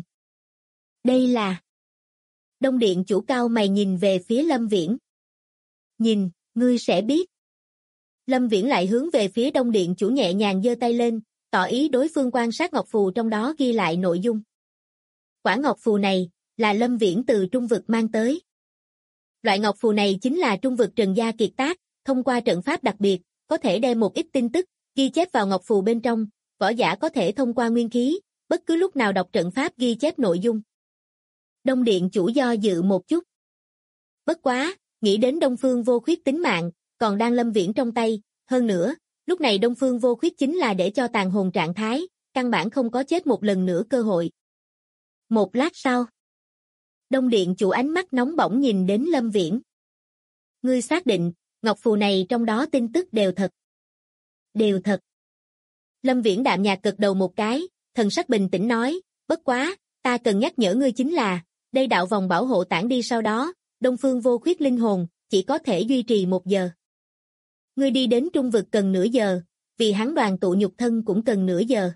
Đây là... Đông Điện chủ cao mày nhìn về phía Lâm Viễn. Nhìn, ngươi sẽ biết. Lâm Viễn lại hướng về phía Đông Điện chủ nhẹ nhàng giơ tay lên, tỏ ý đối phương quan sát ngọc phù trong đó ghi lại nội dung. Quả ngọc phù này, là Lâm Viễn từ trung vực mang tới. Loại ngọc phù này chính là trung vực Trần Gia kiệt tác, thông qua trận pháp đặc biệt, có thể đem một ít tin tức, ghi chép vào ngọc phù bên trong, võ giả có thể thông qua nguyên khí, bất cứ lúc nào đọc trận pháp ghi chép nội dung. Đông Điện chủ do dự một chút. Bất quá, nghĩ đến Đông Phương Vô Khuyết tính mạng, còn đang Lâm Viễn trong tay, hơn nữa, lúc này Đông Phương Vô Khuyết chính là để cho tàn hồn trạng thái, căn bản không có chết một lần nữa cơ hội. Một lát sau, Đông Điện chủ ánh mắt nóng bỏng nhìn đến Lâm Viễn. Ngươi xác định, ngọc phù này trong đó tin tức đều thật. Đều thật. Lâm Viễn đạm nhạt gật đầu một cái, thần sắc bình tĩnh nói, bất quá, ta cần nhắc nhở ngươi chính là, đây đạo vòng bảo hộ tản đi sau đó, Đông Phương Vô Khuyết linh hồn, chỉ có thể duy trì 1 giờ. Ngươi đi đến trung vực cần nửa giờ, vì hắn đoàn tụ nhục thân cũng cần nửa giờ.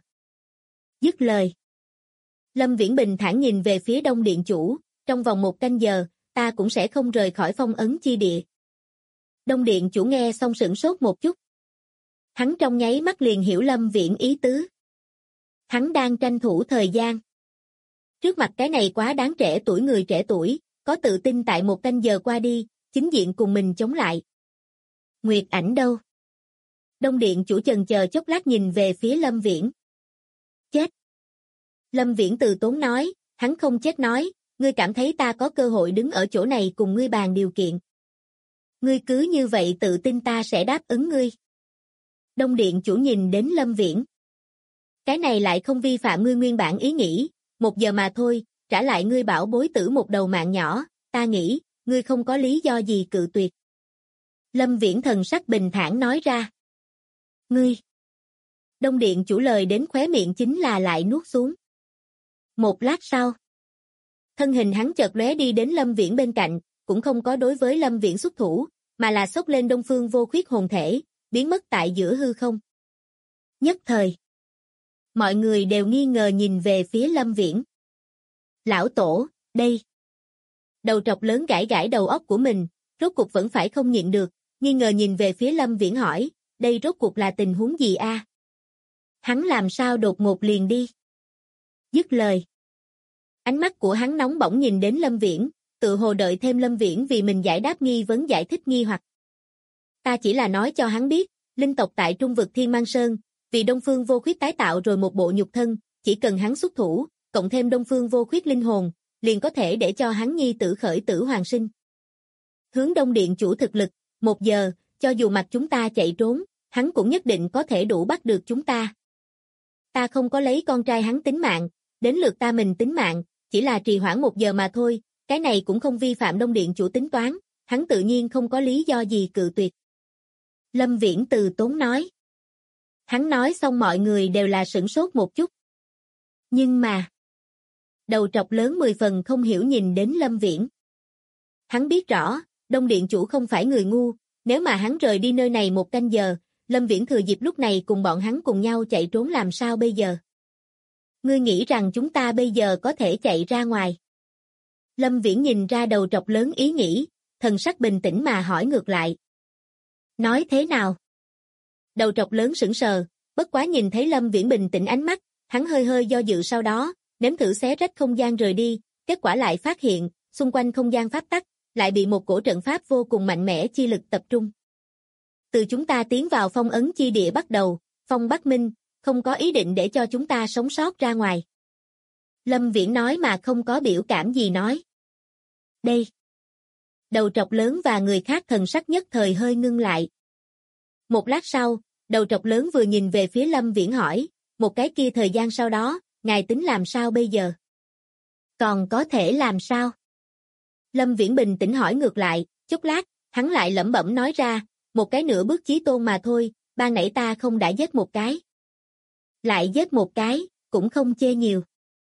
Dứt lời. Lâm Viễn bình thản nhìn về phía Đông Điện chủ, trong vòng 1 canh giờ, ta cũng sẽ không rời khỏi phong ấn chi địa. Đông Điện chủ nghe xong sửng sốt một chút. Hắn trong nháy mắt liền hiểu Lâm Viễn ý tứ. Hắn đang tranh thủ thời gian. Trước mặt cái này quá đáng trẻ tuổi người trẻ tuổi, có tự tin tại 1 canh giờ qua đi, chính diện cùng mình chống lại. Nguyệt Ảnh đâu? Đông Điện chủ chần chờ chốc lát nhìn về phía Lâm Viễn. Chết. Lâm Viễn từ tốn nói, hắn không chết nói, ngươi cảm thấy ta có cơ hội đứng ở chỗ này cùng ngươi bàn điều kiện. Ngươi cứ như vậy tự tin ta sẽ đáp ứng ngươi. Đông Điện chủ nhìn đến Lâm Viễn. Cái này lại không vi phạm ngươi nguyên bản ý nghĩ, 1 giờ mà thôi, trả lại ngươi bảo bối tử một đầu mạng nhỏ, ta nghĩ, ngươi không có lý do gì cự tuyệt. Lâm Viễn thần sắc bình thản nói ra. Ngươi. Đông Điện chủ lời đến khóe miệng chính là lại nuốt xuống. Một lát sau. Thân hình hắn chợt lóe đi đến Lâm Viễn bên cạnh, cũng không có đối với Lâm Viễn xuất thủ, mà là xốc lên Đông Phương Vô Khuyết hồn thể, biến mất tại giữa hư không. Nhất thời. Mọi người đều nghi ngờ nhìn về phía Lâm Viễn. Lão tổ, đây. Đầu trọc lớn gãi gãi đầu óc của mình, rốt cuộc vẫn phải không nhịn được, nghi ngờ nhìn về phía Lâm Viễn hỏi, đây rốt cuộc là tình huống gì a? Hắn làm sao đột ngột liền đi? Dứt lời. Ánh mắt của hắn nóng bỏng nhìn đến Lâm Viễn, tự hồ đợi thêm Lâm Viễn vì mình giải đáp nghi vấn giải thích nghi hoặc. Ta chỉ là nói cho hắn biết, linh tộc tại trung vực Thiên Mang Sơn, vì Đông Phương Vô Khuyết tái tạo rồi một bộ nhục thân, chỉ cần hắn xuất thủ, cộng thêm Đông Phương Vô Khuyết linh hồn, liền có thể để cho hắn nhi tử khởi tử hoàn sinh. Hướng Đông Điện chủ thực lực, 1 giờ, cho dù mặt chúng ta chạy trốn, hắn cũng nhất định có thể đủ bắt được chúng ta. Ta không có lấy con trai hắn tính mạng, đến lượt ta mình tính mạng, chỉ là trì hoãn 1 giờ mà thôi, cái này cũng không vi phạm Đông Điện chủ tính toán, hắn tự nhiên không có lý do gì cự tuyệt. Lâm Viễn từ tốn nói. Hắn nói xong mọi người đều là sửng sốt một chút. Nhưng mà, đầu trọc lớn 10 phần không hiểu nhìn đến Lâm Viễn. Hắn biết rõ, Đông Điện chủ không phải người ngu, nếu mà hắn rời đi nơi này 1 canh giờ, Lâm Viễn thừa dịp lúc này cùng bọn hắn cùng nhau chạy trốn làm sao bây giờ? Ngươi nghĩ rằng chúng ta bây giờ có thể chạy ra ngoài? Lâm Viễn nhìn ra đầu trọc lớn ý nghĩ, thần sắc bình tĩnh mà hỏi ngược lại. Nói thế nào? Đầu trọc lớn sững sờ, bất quá nhìn thấy Lâm Viễn bình tĩnh ánh mắt, hắn hơi hơi do dự sau đó, nếm thử xé rách không gian rời đi, kết quả lại phát hiện, xung quanh không gian pháp tắc, lại bị một cổ trận pháp vô cùng mạnh mẽ chi lực tập trung. Từ chúng ta tiến vào phong ấn chi địa bắt đầu, Phong Bắc Minh, không có ý định để cho chúng ta sống sót ra ngoài. Lâm Viễn nói mà không có biểu cảm gì nói. Đây. Đầu trọc lớn và người khác thần sắc nhất thời hơi ngưng lại. Một lát sau, đầu trọc lớn vừa nhìn về phía Lâm Viễn hỏi, một cái kia thời gian sau đó, ngài tính làm sao bây giờ? Còn có thể làm sao? Lâm Viễn bình tĩnh hỏi ngược lại, chốc lát, hắn lại lẩm bẩm nói ra, một cái nửa bước chí tôn mà thôi, ban nãy ta không đã giết một cái. Lại giết một cái, cũng không chê nhiều.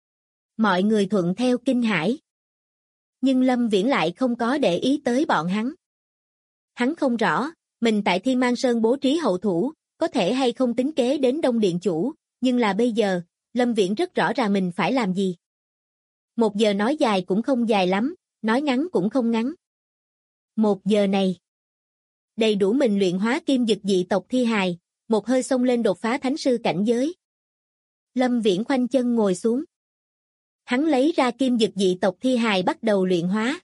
Mọi người thuận theo kinh hãi. Nhưng Lâm Viễn lại không có để ý tới bọn hắn. Hắn không rõ, mình tại Thiên Mang Sơn bố trí hậu thủ, có thể hay không tính kế đến Đông Điện chủ, nhưng là bây giờ, Lâm Viễn rất rõ ràng mình phải làm gì. 1 giờ nói dài cũng không dài lắm, nói ngắn cũng không ngắn. 1 giờ này, đầy đủ mình luyện hóa kim dực dị tộc thi hài, một hơi xông lên đột phá thánh sư cảnh giới. Lâm Viễn khoanh chân ngồi xuống. Hắn lấy ra kim dực dị tộc thi hài bắt đầu luyện hóa.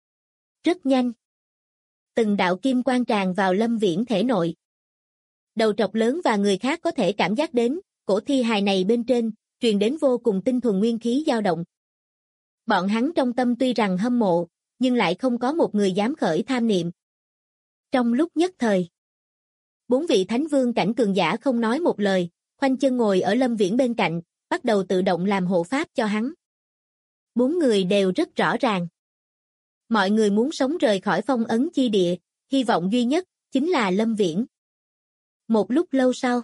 Rất nhanh. Từng đạo kim quang tràn vào Lâm Viễn thể nội. Đầu trọc lớn và người khác có thể cảm giác đến, cổ thi hài này bên trên, truyền đến vô cùng tinh thuần nguyên khí dao động. Bọn hắn trong tâm tuy rằng hâm mộ, nhưng lại không có một người dám khởi tham niệm. Trong lúc nhất thời, 4 vị thánh vương cảnh cường giả không nói một lời, khoanh chân ngồi ở Lâm Viễn bên cạnh, bắt đầu tự động làm hộ pháp cho hắn. 4 người đều rất rõ ràng. Mọi người muốn sống rời khỏi phong ấn chi địa, hy vọng duy nhất, chính là Lâm Viễn. Một lúc lâu sau,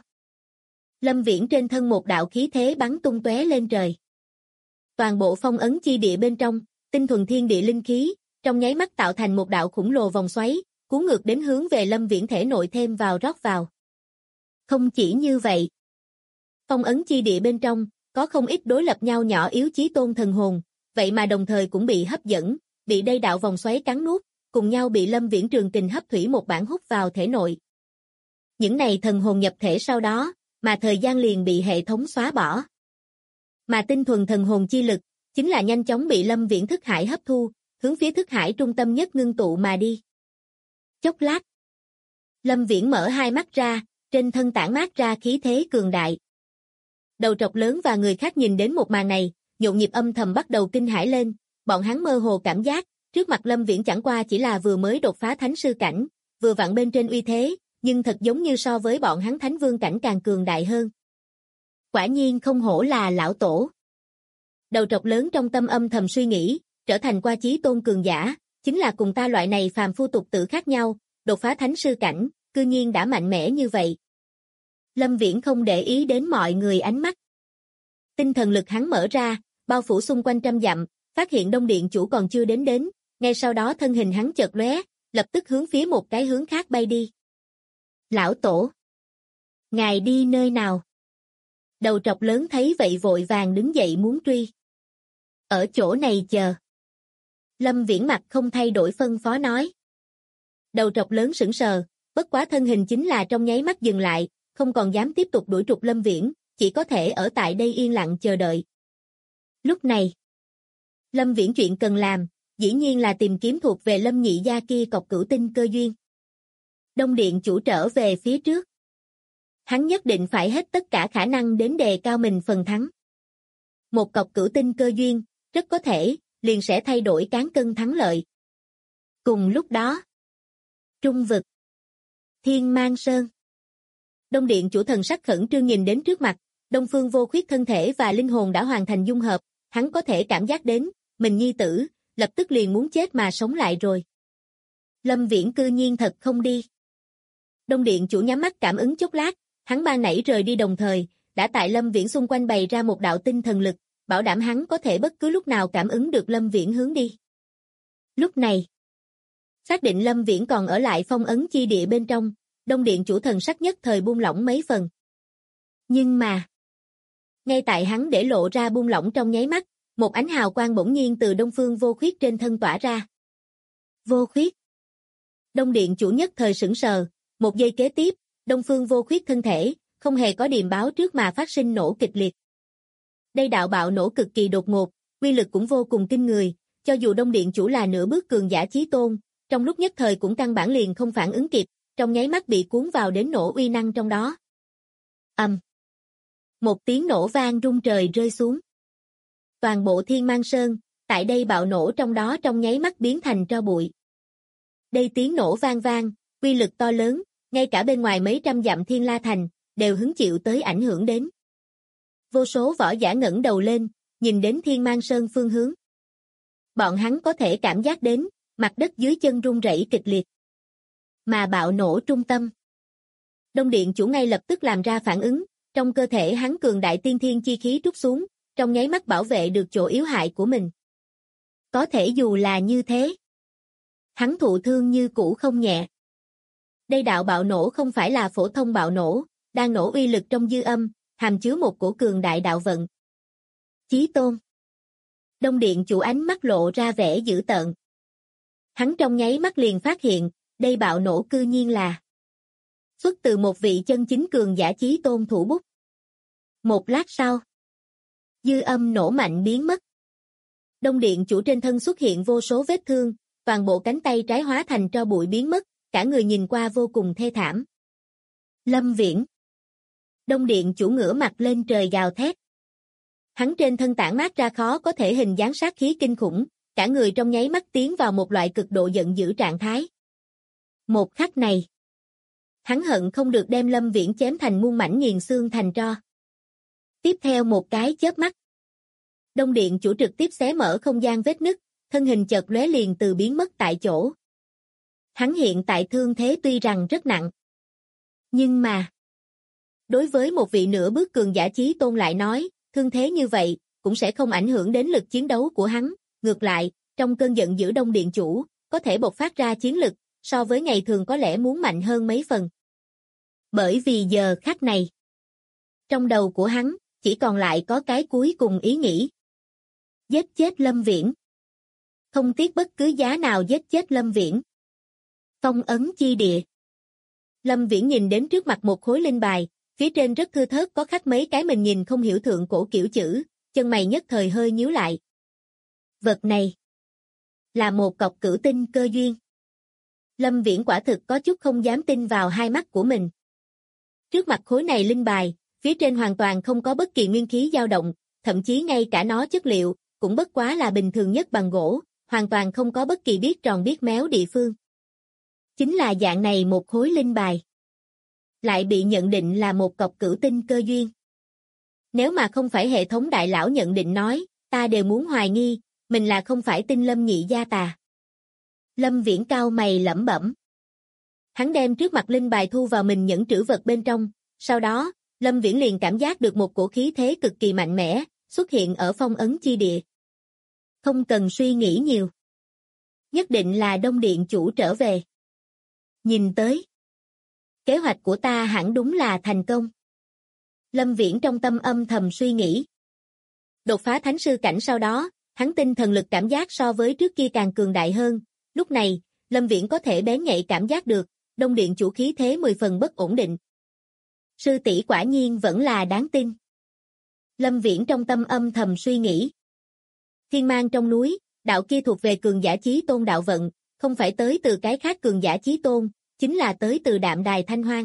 Lâm Viễn trên thân một đạo khí thế bắn tung tóe lên trời. Toàn bộ phong ấn chi địa bên trong, tinh thuần thiên địa linh khí, trong nháy mắt tạo thành một đạo khủng lồ vòng xoáy, cuốn ngược đến hướng về Lâm Viễn thể nội thêm vào rót vào. Không chỉ như vậy, phong ấn chi địa bên trong, có không ít đối lập nhau nhỏ yếu chí tôn thần hồn, vậy mà đồng thời cũng bị hấp dẫn, bị đây đạo vòng xoáy cắn nuốt, cùng nhau bị Lâm Viễn trường kình hấp thủy một bản hút vào thể nội. Những này thần hồn nhập thể sau đó, mà thời gian liền bị hệ thống xóa bỏ. Mà tinh thuần thần hồn chi lực, chính là nhanh chóng bị Lâm Viễn thức hải hấp thu, hướng phía thức hải trung tâm nhất ngưng tụ mà đi. Chốc lát, Lâm Viễn mở hai mắt ra, trên thân tản mát ra khí thế cường đại. Đầu trọc lớn và người khác nhìn đến một màn này, nhộn nhịp âm thầm bắt đầu kinh hãi lên, bọn hắn mơ hồ cảm giác, trước mặt Lâm Viễn chẳng qua chỉ là vừa mới đột phá thánh sư cảnh, vừa vặn bên trên uy thế, nhưng thật giống như so với bọn hắn thánh vương cảnh càng cường đại hơn. Quả nhiên không hổ là lão tổ. Đầu trọc lớn trong tâm âm thầm suy nghĩ, trở thành qua chí tôn cường giả, chính là cùng ta loại này phàm phu tục tử khác nhau, đột phá thánh sư cảnh, cư nhiên đã mạnh mẽ như vậy. Lâm Viễn không để ý đến mọi người ánh mắt. Tinh thần lực hắn mở ra, bao phủ xung quanh trăm dặm, phát hiện Đông Điện chủ còn chưa đến, ngay sau đó thân hình hắn chợt lóe, lập tức hướng phía một cái hướng khác bay đi. Lão tổ! Ngài đi nơi nào? Đầu trọc lớn thấy vậy vội vàng đứng dậy muốn truy. Ở chỗ này chờ. Lâm Viễn mặt không thay đổi phân phó nói. Đầu trọc lớn sững sờ, bất quá thân hình chính là trong nháy mắt dừng lại, không còn dám tiếp tục đuổi trục Lâm Viễn, chỉ có thể ở tại đây yên lặng chờ đợi. Lúc này, Lâm Viễn chuyện cần làm, dĩ nhiên là tìm kiếm thuộc về Lâm Nhị gia kia cọc cửu tinh cơ duyên. Đông Điện chủ trở về phía trước. Hắn nhất định phải hết tất cả khả năng đến đề cao mình phần thắng. Một cọc cửu tinh cơ duyên, rất có thể, liền sẽ thay đổi cán cân thắng lợi. Cùng lúc đó, Trung vực, Thiên Mang Sơn. Đông Điện chủ thần sắc khẩn trương nhìn đến trước mặt, Đông Phương Vô Khuyết thân thể và linh hồn đã hoàn thành dung hợp, hắn có thể cảm giác đến, mình nhi tử, lập tức liền muốn chết mà sống lại rồi. Lâm Viễn cư nhiên thật không đi. Đông Điện chủ nhắm mắt cảm ứng chốc lát, hắn ban nãy rời đi đồng thời, đã tại Lâm Viễn xung quanh bày ra một đạo tinh thần lực, bảo đảm hắn có thể bất cứ lúc nào cảm ứng được Lâm Viễn hướng đi. Lúc này, Xác định Lâm Viễn còn ở lại phong ấn chi địa bên trong, Đông Điện chủ thần sắc nhất thời buông lỏng mấy phần. Nhưng mà, ngay tại hắn để lộ ra buông lỏng trong nháy mắt, một ánh hào quang bỗng nhiên từ Đông Phương Vô Khuyết trên thân tỏa ra. Vô Khuyết. Đông Điện chủ nhất thời sững sờ, một giây kế tiếp, Đông Phương Vô Khuyết thân thể, không hề có điềm báo trước mà phát sinh nổ kịch liệt. Đây đạo bạo nổ cực kỳ đột ngột, uy lực cũng vô cùng kinh người, cho dù Đông Điện chủ là nửa bước cường giả chí tôn, trong lúc nhất thời cũng căn bản liền không phản ứng kịp, trong nháy mắt bị cuốn vào đến nổ uy năng trong đó. Một tiếng nổ vang rung trời rơi xuống. Toàn bộ Thiên Mang Sơn, tại đây bạo nổ trong đó trong nháy mắt biến thành tro bụi. Đây tiếng nổ vang vang, uy lực to lớn, ngay cả bên ngoài mấy trăm dặm Thiên La Thành, đều hứng chịu tới ảnh hưởng đến. Vô số võ giả ngẩng đầu lên, nhìn đến Thiên Mang Sơn phương hướng. Bọn hắn có thể cảm giác đến, mặt đất dưới chân rung rẩy kịch liệt. Mà bạo nổ trung tâm. Đông Điện chủ ngay lập tức làm ra phản ứng, trong cơ thể hắn cường đại tiên thiên chi khí trút xuống, trong nháy mắt bảo vệ được chỗ yếu hại của mình. Có thể dù là như thế, hắn thụ thương như cũ không nhẹ. Đây đạo bạo nổ không phải là phổ thông bạo nổ, đang nổ uy lực trong dư âm, hàm chứa một cổ cường đại đạo vận. Chí tôn. Đông Điện chủ ánh mắt lộ ra vẻ dữ tợn. Hắn trong nháy mắt liền phát hiện, đây bạo nổ cư nhiên là xuất từ một vị chân chính cường giả chí tôn thủ bút. Một lát sau, dư âm nổ mạnh biến mất. Đông Điện chủ trên thân xuất hiện vô số vết thương, toàn bộ cánh tay trái hóa thành tro bụi biến mất, cả người nhìn qua vô cùng thê thảm. Lâm Viễn. Đông Điện chủ ngửa mặt lên trời gào thét. Hắn trên thân tản mát ra khó có thể hình dáng sát khí kinh khủng, cả người trong nháy mắt tiến vào một loại cực độ giận dữ trạng thái. Một khắc này, hắn hận không được đem Lâm Viễn chém thành muôn mảnh nghiền xương thành tro. Tiếp theo một cái chớp mắt, Đông Điện chủ trực tiếp xé mở không gian vết nứt, thân hình chợt lóe liền từ biến mất tại chỗ. Hắn hiện tại thương thế tuy rằng rất nặng, nhưng mà đối với một vị nửa bước cường giả chí tôn lại nói, thương thế như vậy cũng sẽ không ảnh hưởng đến lực chiến đấu của hắn, ngược lại, trong cơn giận dữ Đông Điện chủ, có thể bộc phát ra chiến lực, so với ngày thường có lẽ muốn mạnh hơn mấy phần. Bởi vì giờ khắc này, trong đầu của hắn, chỉ còn lại có cái cuối cùng ý nghĩ. Giết chết Lâm Viễn. Không tiếc bất cứ giá nào giết chết Lâm Viễn. Phong ấn chi địa. Lâm Viễn nhìn đến trước mặt một khối linh bài, phía trên rất thưa thớt có khắc mấy cái mình nhìn không hiểu thượng cổ kiểu chữ, chân mày nhất thời hơi nhíu lại. Vật này là một cọc cửu tinh cơ duyên. Lâm Viễn quả thực có chút không dám tin vào hai mắt của mình. Trước mặt khối này linh bài, phía trên hoàn toàn không có bất kỳ nguyên khí dao động, thậm chí ngay cả nó chất liệu, cũng bất quá là bình thường nhất bằng gỗ, hoàn toàn không có bất kỳ biết tròn biết méo địa phương. Chính là dạng này một khối linh bài, lại bị nhận định là một cọc cửu tinh cơ duyên. Nếu mà không phải hệ thống đại lão nhận định nói, ta đều muốn hoài nghi, mình là không phải tin Lâm nhị gia tà. Lâm Viễn cao mày lẩm bẩm. Hắn đem trước mặt linh bài thu vào mình nhẫn trữ vật bên trong, sau đó, Lâm Viễn liền cảm giác được một cổ khí thế cực kỳ mạnh mẽ, xuất hiện ở phong ấn chi địa. Không cần suy nghĩ nhiều. Nhất định là Đông Điện chủ trở về. Nhìn tới, kế hoạch của ta hẳn đúng là thành công. Lâm Viễn trong tâm âm thầm suy nghĩ. Đột phá thánh sư cảnh sau đó, hắn tinh thần lực cảm giác so với trước kia càng cường đại hơn. Lúc này, Lâm Viễn có thể bén nhạy cảm giác được, Đông Điện chủ khí thế 10 phần bất ổn định. Sư tỷ quả nhiên vẫn là đáng tin. Lâm Viễn trong tâm âm thầm suy nghĩ. Thiên mang trong núi, đạo kia thuộc về cường giả chí tôn đạo vận, không phải tới từ cái khác cường giả chí tôn, chính là tới từ Đạm Đài Thanh Hoang.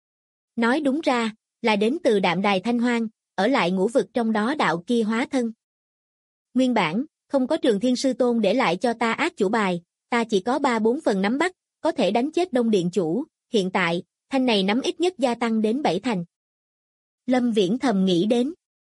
Nói đúng ra, là đến từ Đạm Đài Thanh Hoang, ở lại ngũ vực trong đó đạo kia hóa thân. Nguyên bản, không có Trường Thiên Sư Tôn để lại cho ta ác chủ bài, ta chỉ có 3-4 phần nắm bắt, có thể đánh chết Đông Điện chủ, hiện tại, thanh này nắm ít nhất gia tăng đến 7 thành. Lâm Viễn thầm nghĩ đến.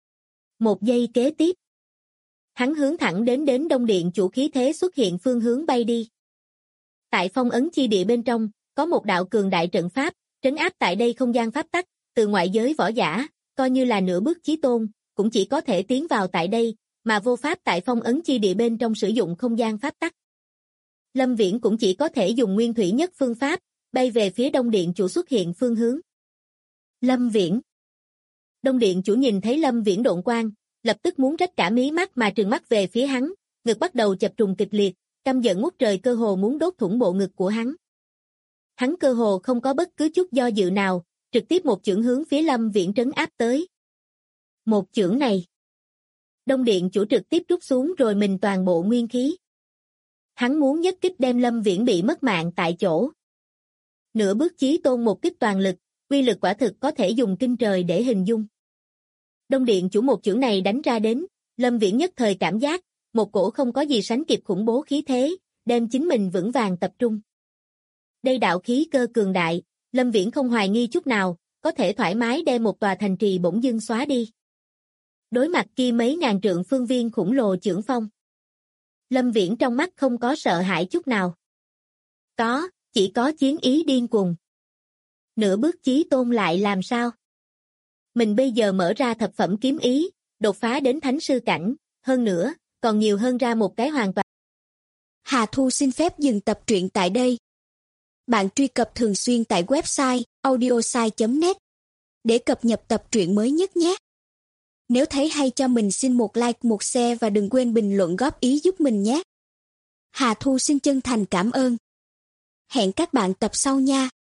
Một giây kế tiếp, hắn hướng thẳng đến Đông Điện chủ khí thế xuất hiện phương hướng bay đi. Tại phong ấn chi địa bên trong, có một đạo cường đại trận pháp, trấn áp tại đây không gian pháp tắc, từ ngoại giới võ giả, coi như là nửa bước chí tôn, cũng chỉ có thể tiến vào tại đây, mà vô pháp tại phong ấn chi địa bên trong sử dụng không gian pháp tắc. Lâm Viễn cũng chỉ có thể dùng nguyên thủy nhất phương pháp, bay về phía Đông Điện Chủ xuất hiện phương hướng. Lâm Viễn. Đông Điện Chủ nhìn thấy Lâm Viễn độn quang, lập tức muốn rách cả mí mắt mà trừng mắt về phía hắn, ngực bắt đầu chập trùng kịch liệt, căm giận ngút trời cơ hồ muốn đốt thủng bộ ngực của hắn. Hắn cơ hồ không có bất cứ chút do dự nào, trực tiếp một chưởng hướng phía Lâm Viễn trấn áp tới. Một chưởng này, Đông Điện Chủ trực tiếp trút xuống rồi mình toàn bộ nguyên khí. Hắn muốn nhất kích đem Lâm Viễn bị mất mạng tại chỗ. Nửa bước chí tôn một kích toàn lực, uy lực quả thực có thể dùng kinh trời để hình dung. Đông Điện Chủ một chưởng này đánh ra đến, Lâm Viễn nhất thời cảm giác, một cổ không có gì sánh kịp khủng bố khí thế, đem chính mình vững vàng tập trung. Đây đạo khí cơ cường đại, Lâm Viễn không hoài nghi chút nào, có thể thoải mái đem một tòa thành trì bỗng dưng xóa đi. Đối mặt kia mấy ngàn trượng phương viên khủng lồ chưởng phong. Lâm Viễn trong mắt không có sợ hãi chút nào. Chỉ có chiến ý điên cuồng. Nửa bước chí tôn lại làm sao? Mình bây giờ mở ra thập phẩm kiếm ý, đột phá đến thánh sư cảnh, hơn nữa, còn nhiều hơn ra một cái hoàn toàn. Hà Thu xin phép dừng tập truyện tại đây. Bạn truy cập thường xuyên tại website audiosai.net để cập nhật tập truyện mới nhất nhé. Nếu thấy hay cho mình xin một like, một share và đừng quên bình luận góp ý giúp mình nhé. Hà Thu xin chân thành cảm ơn. Hẹn các bạn tập sau nha.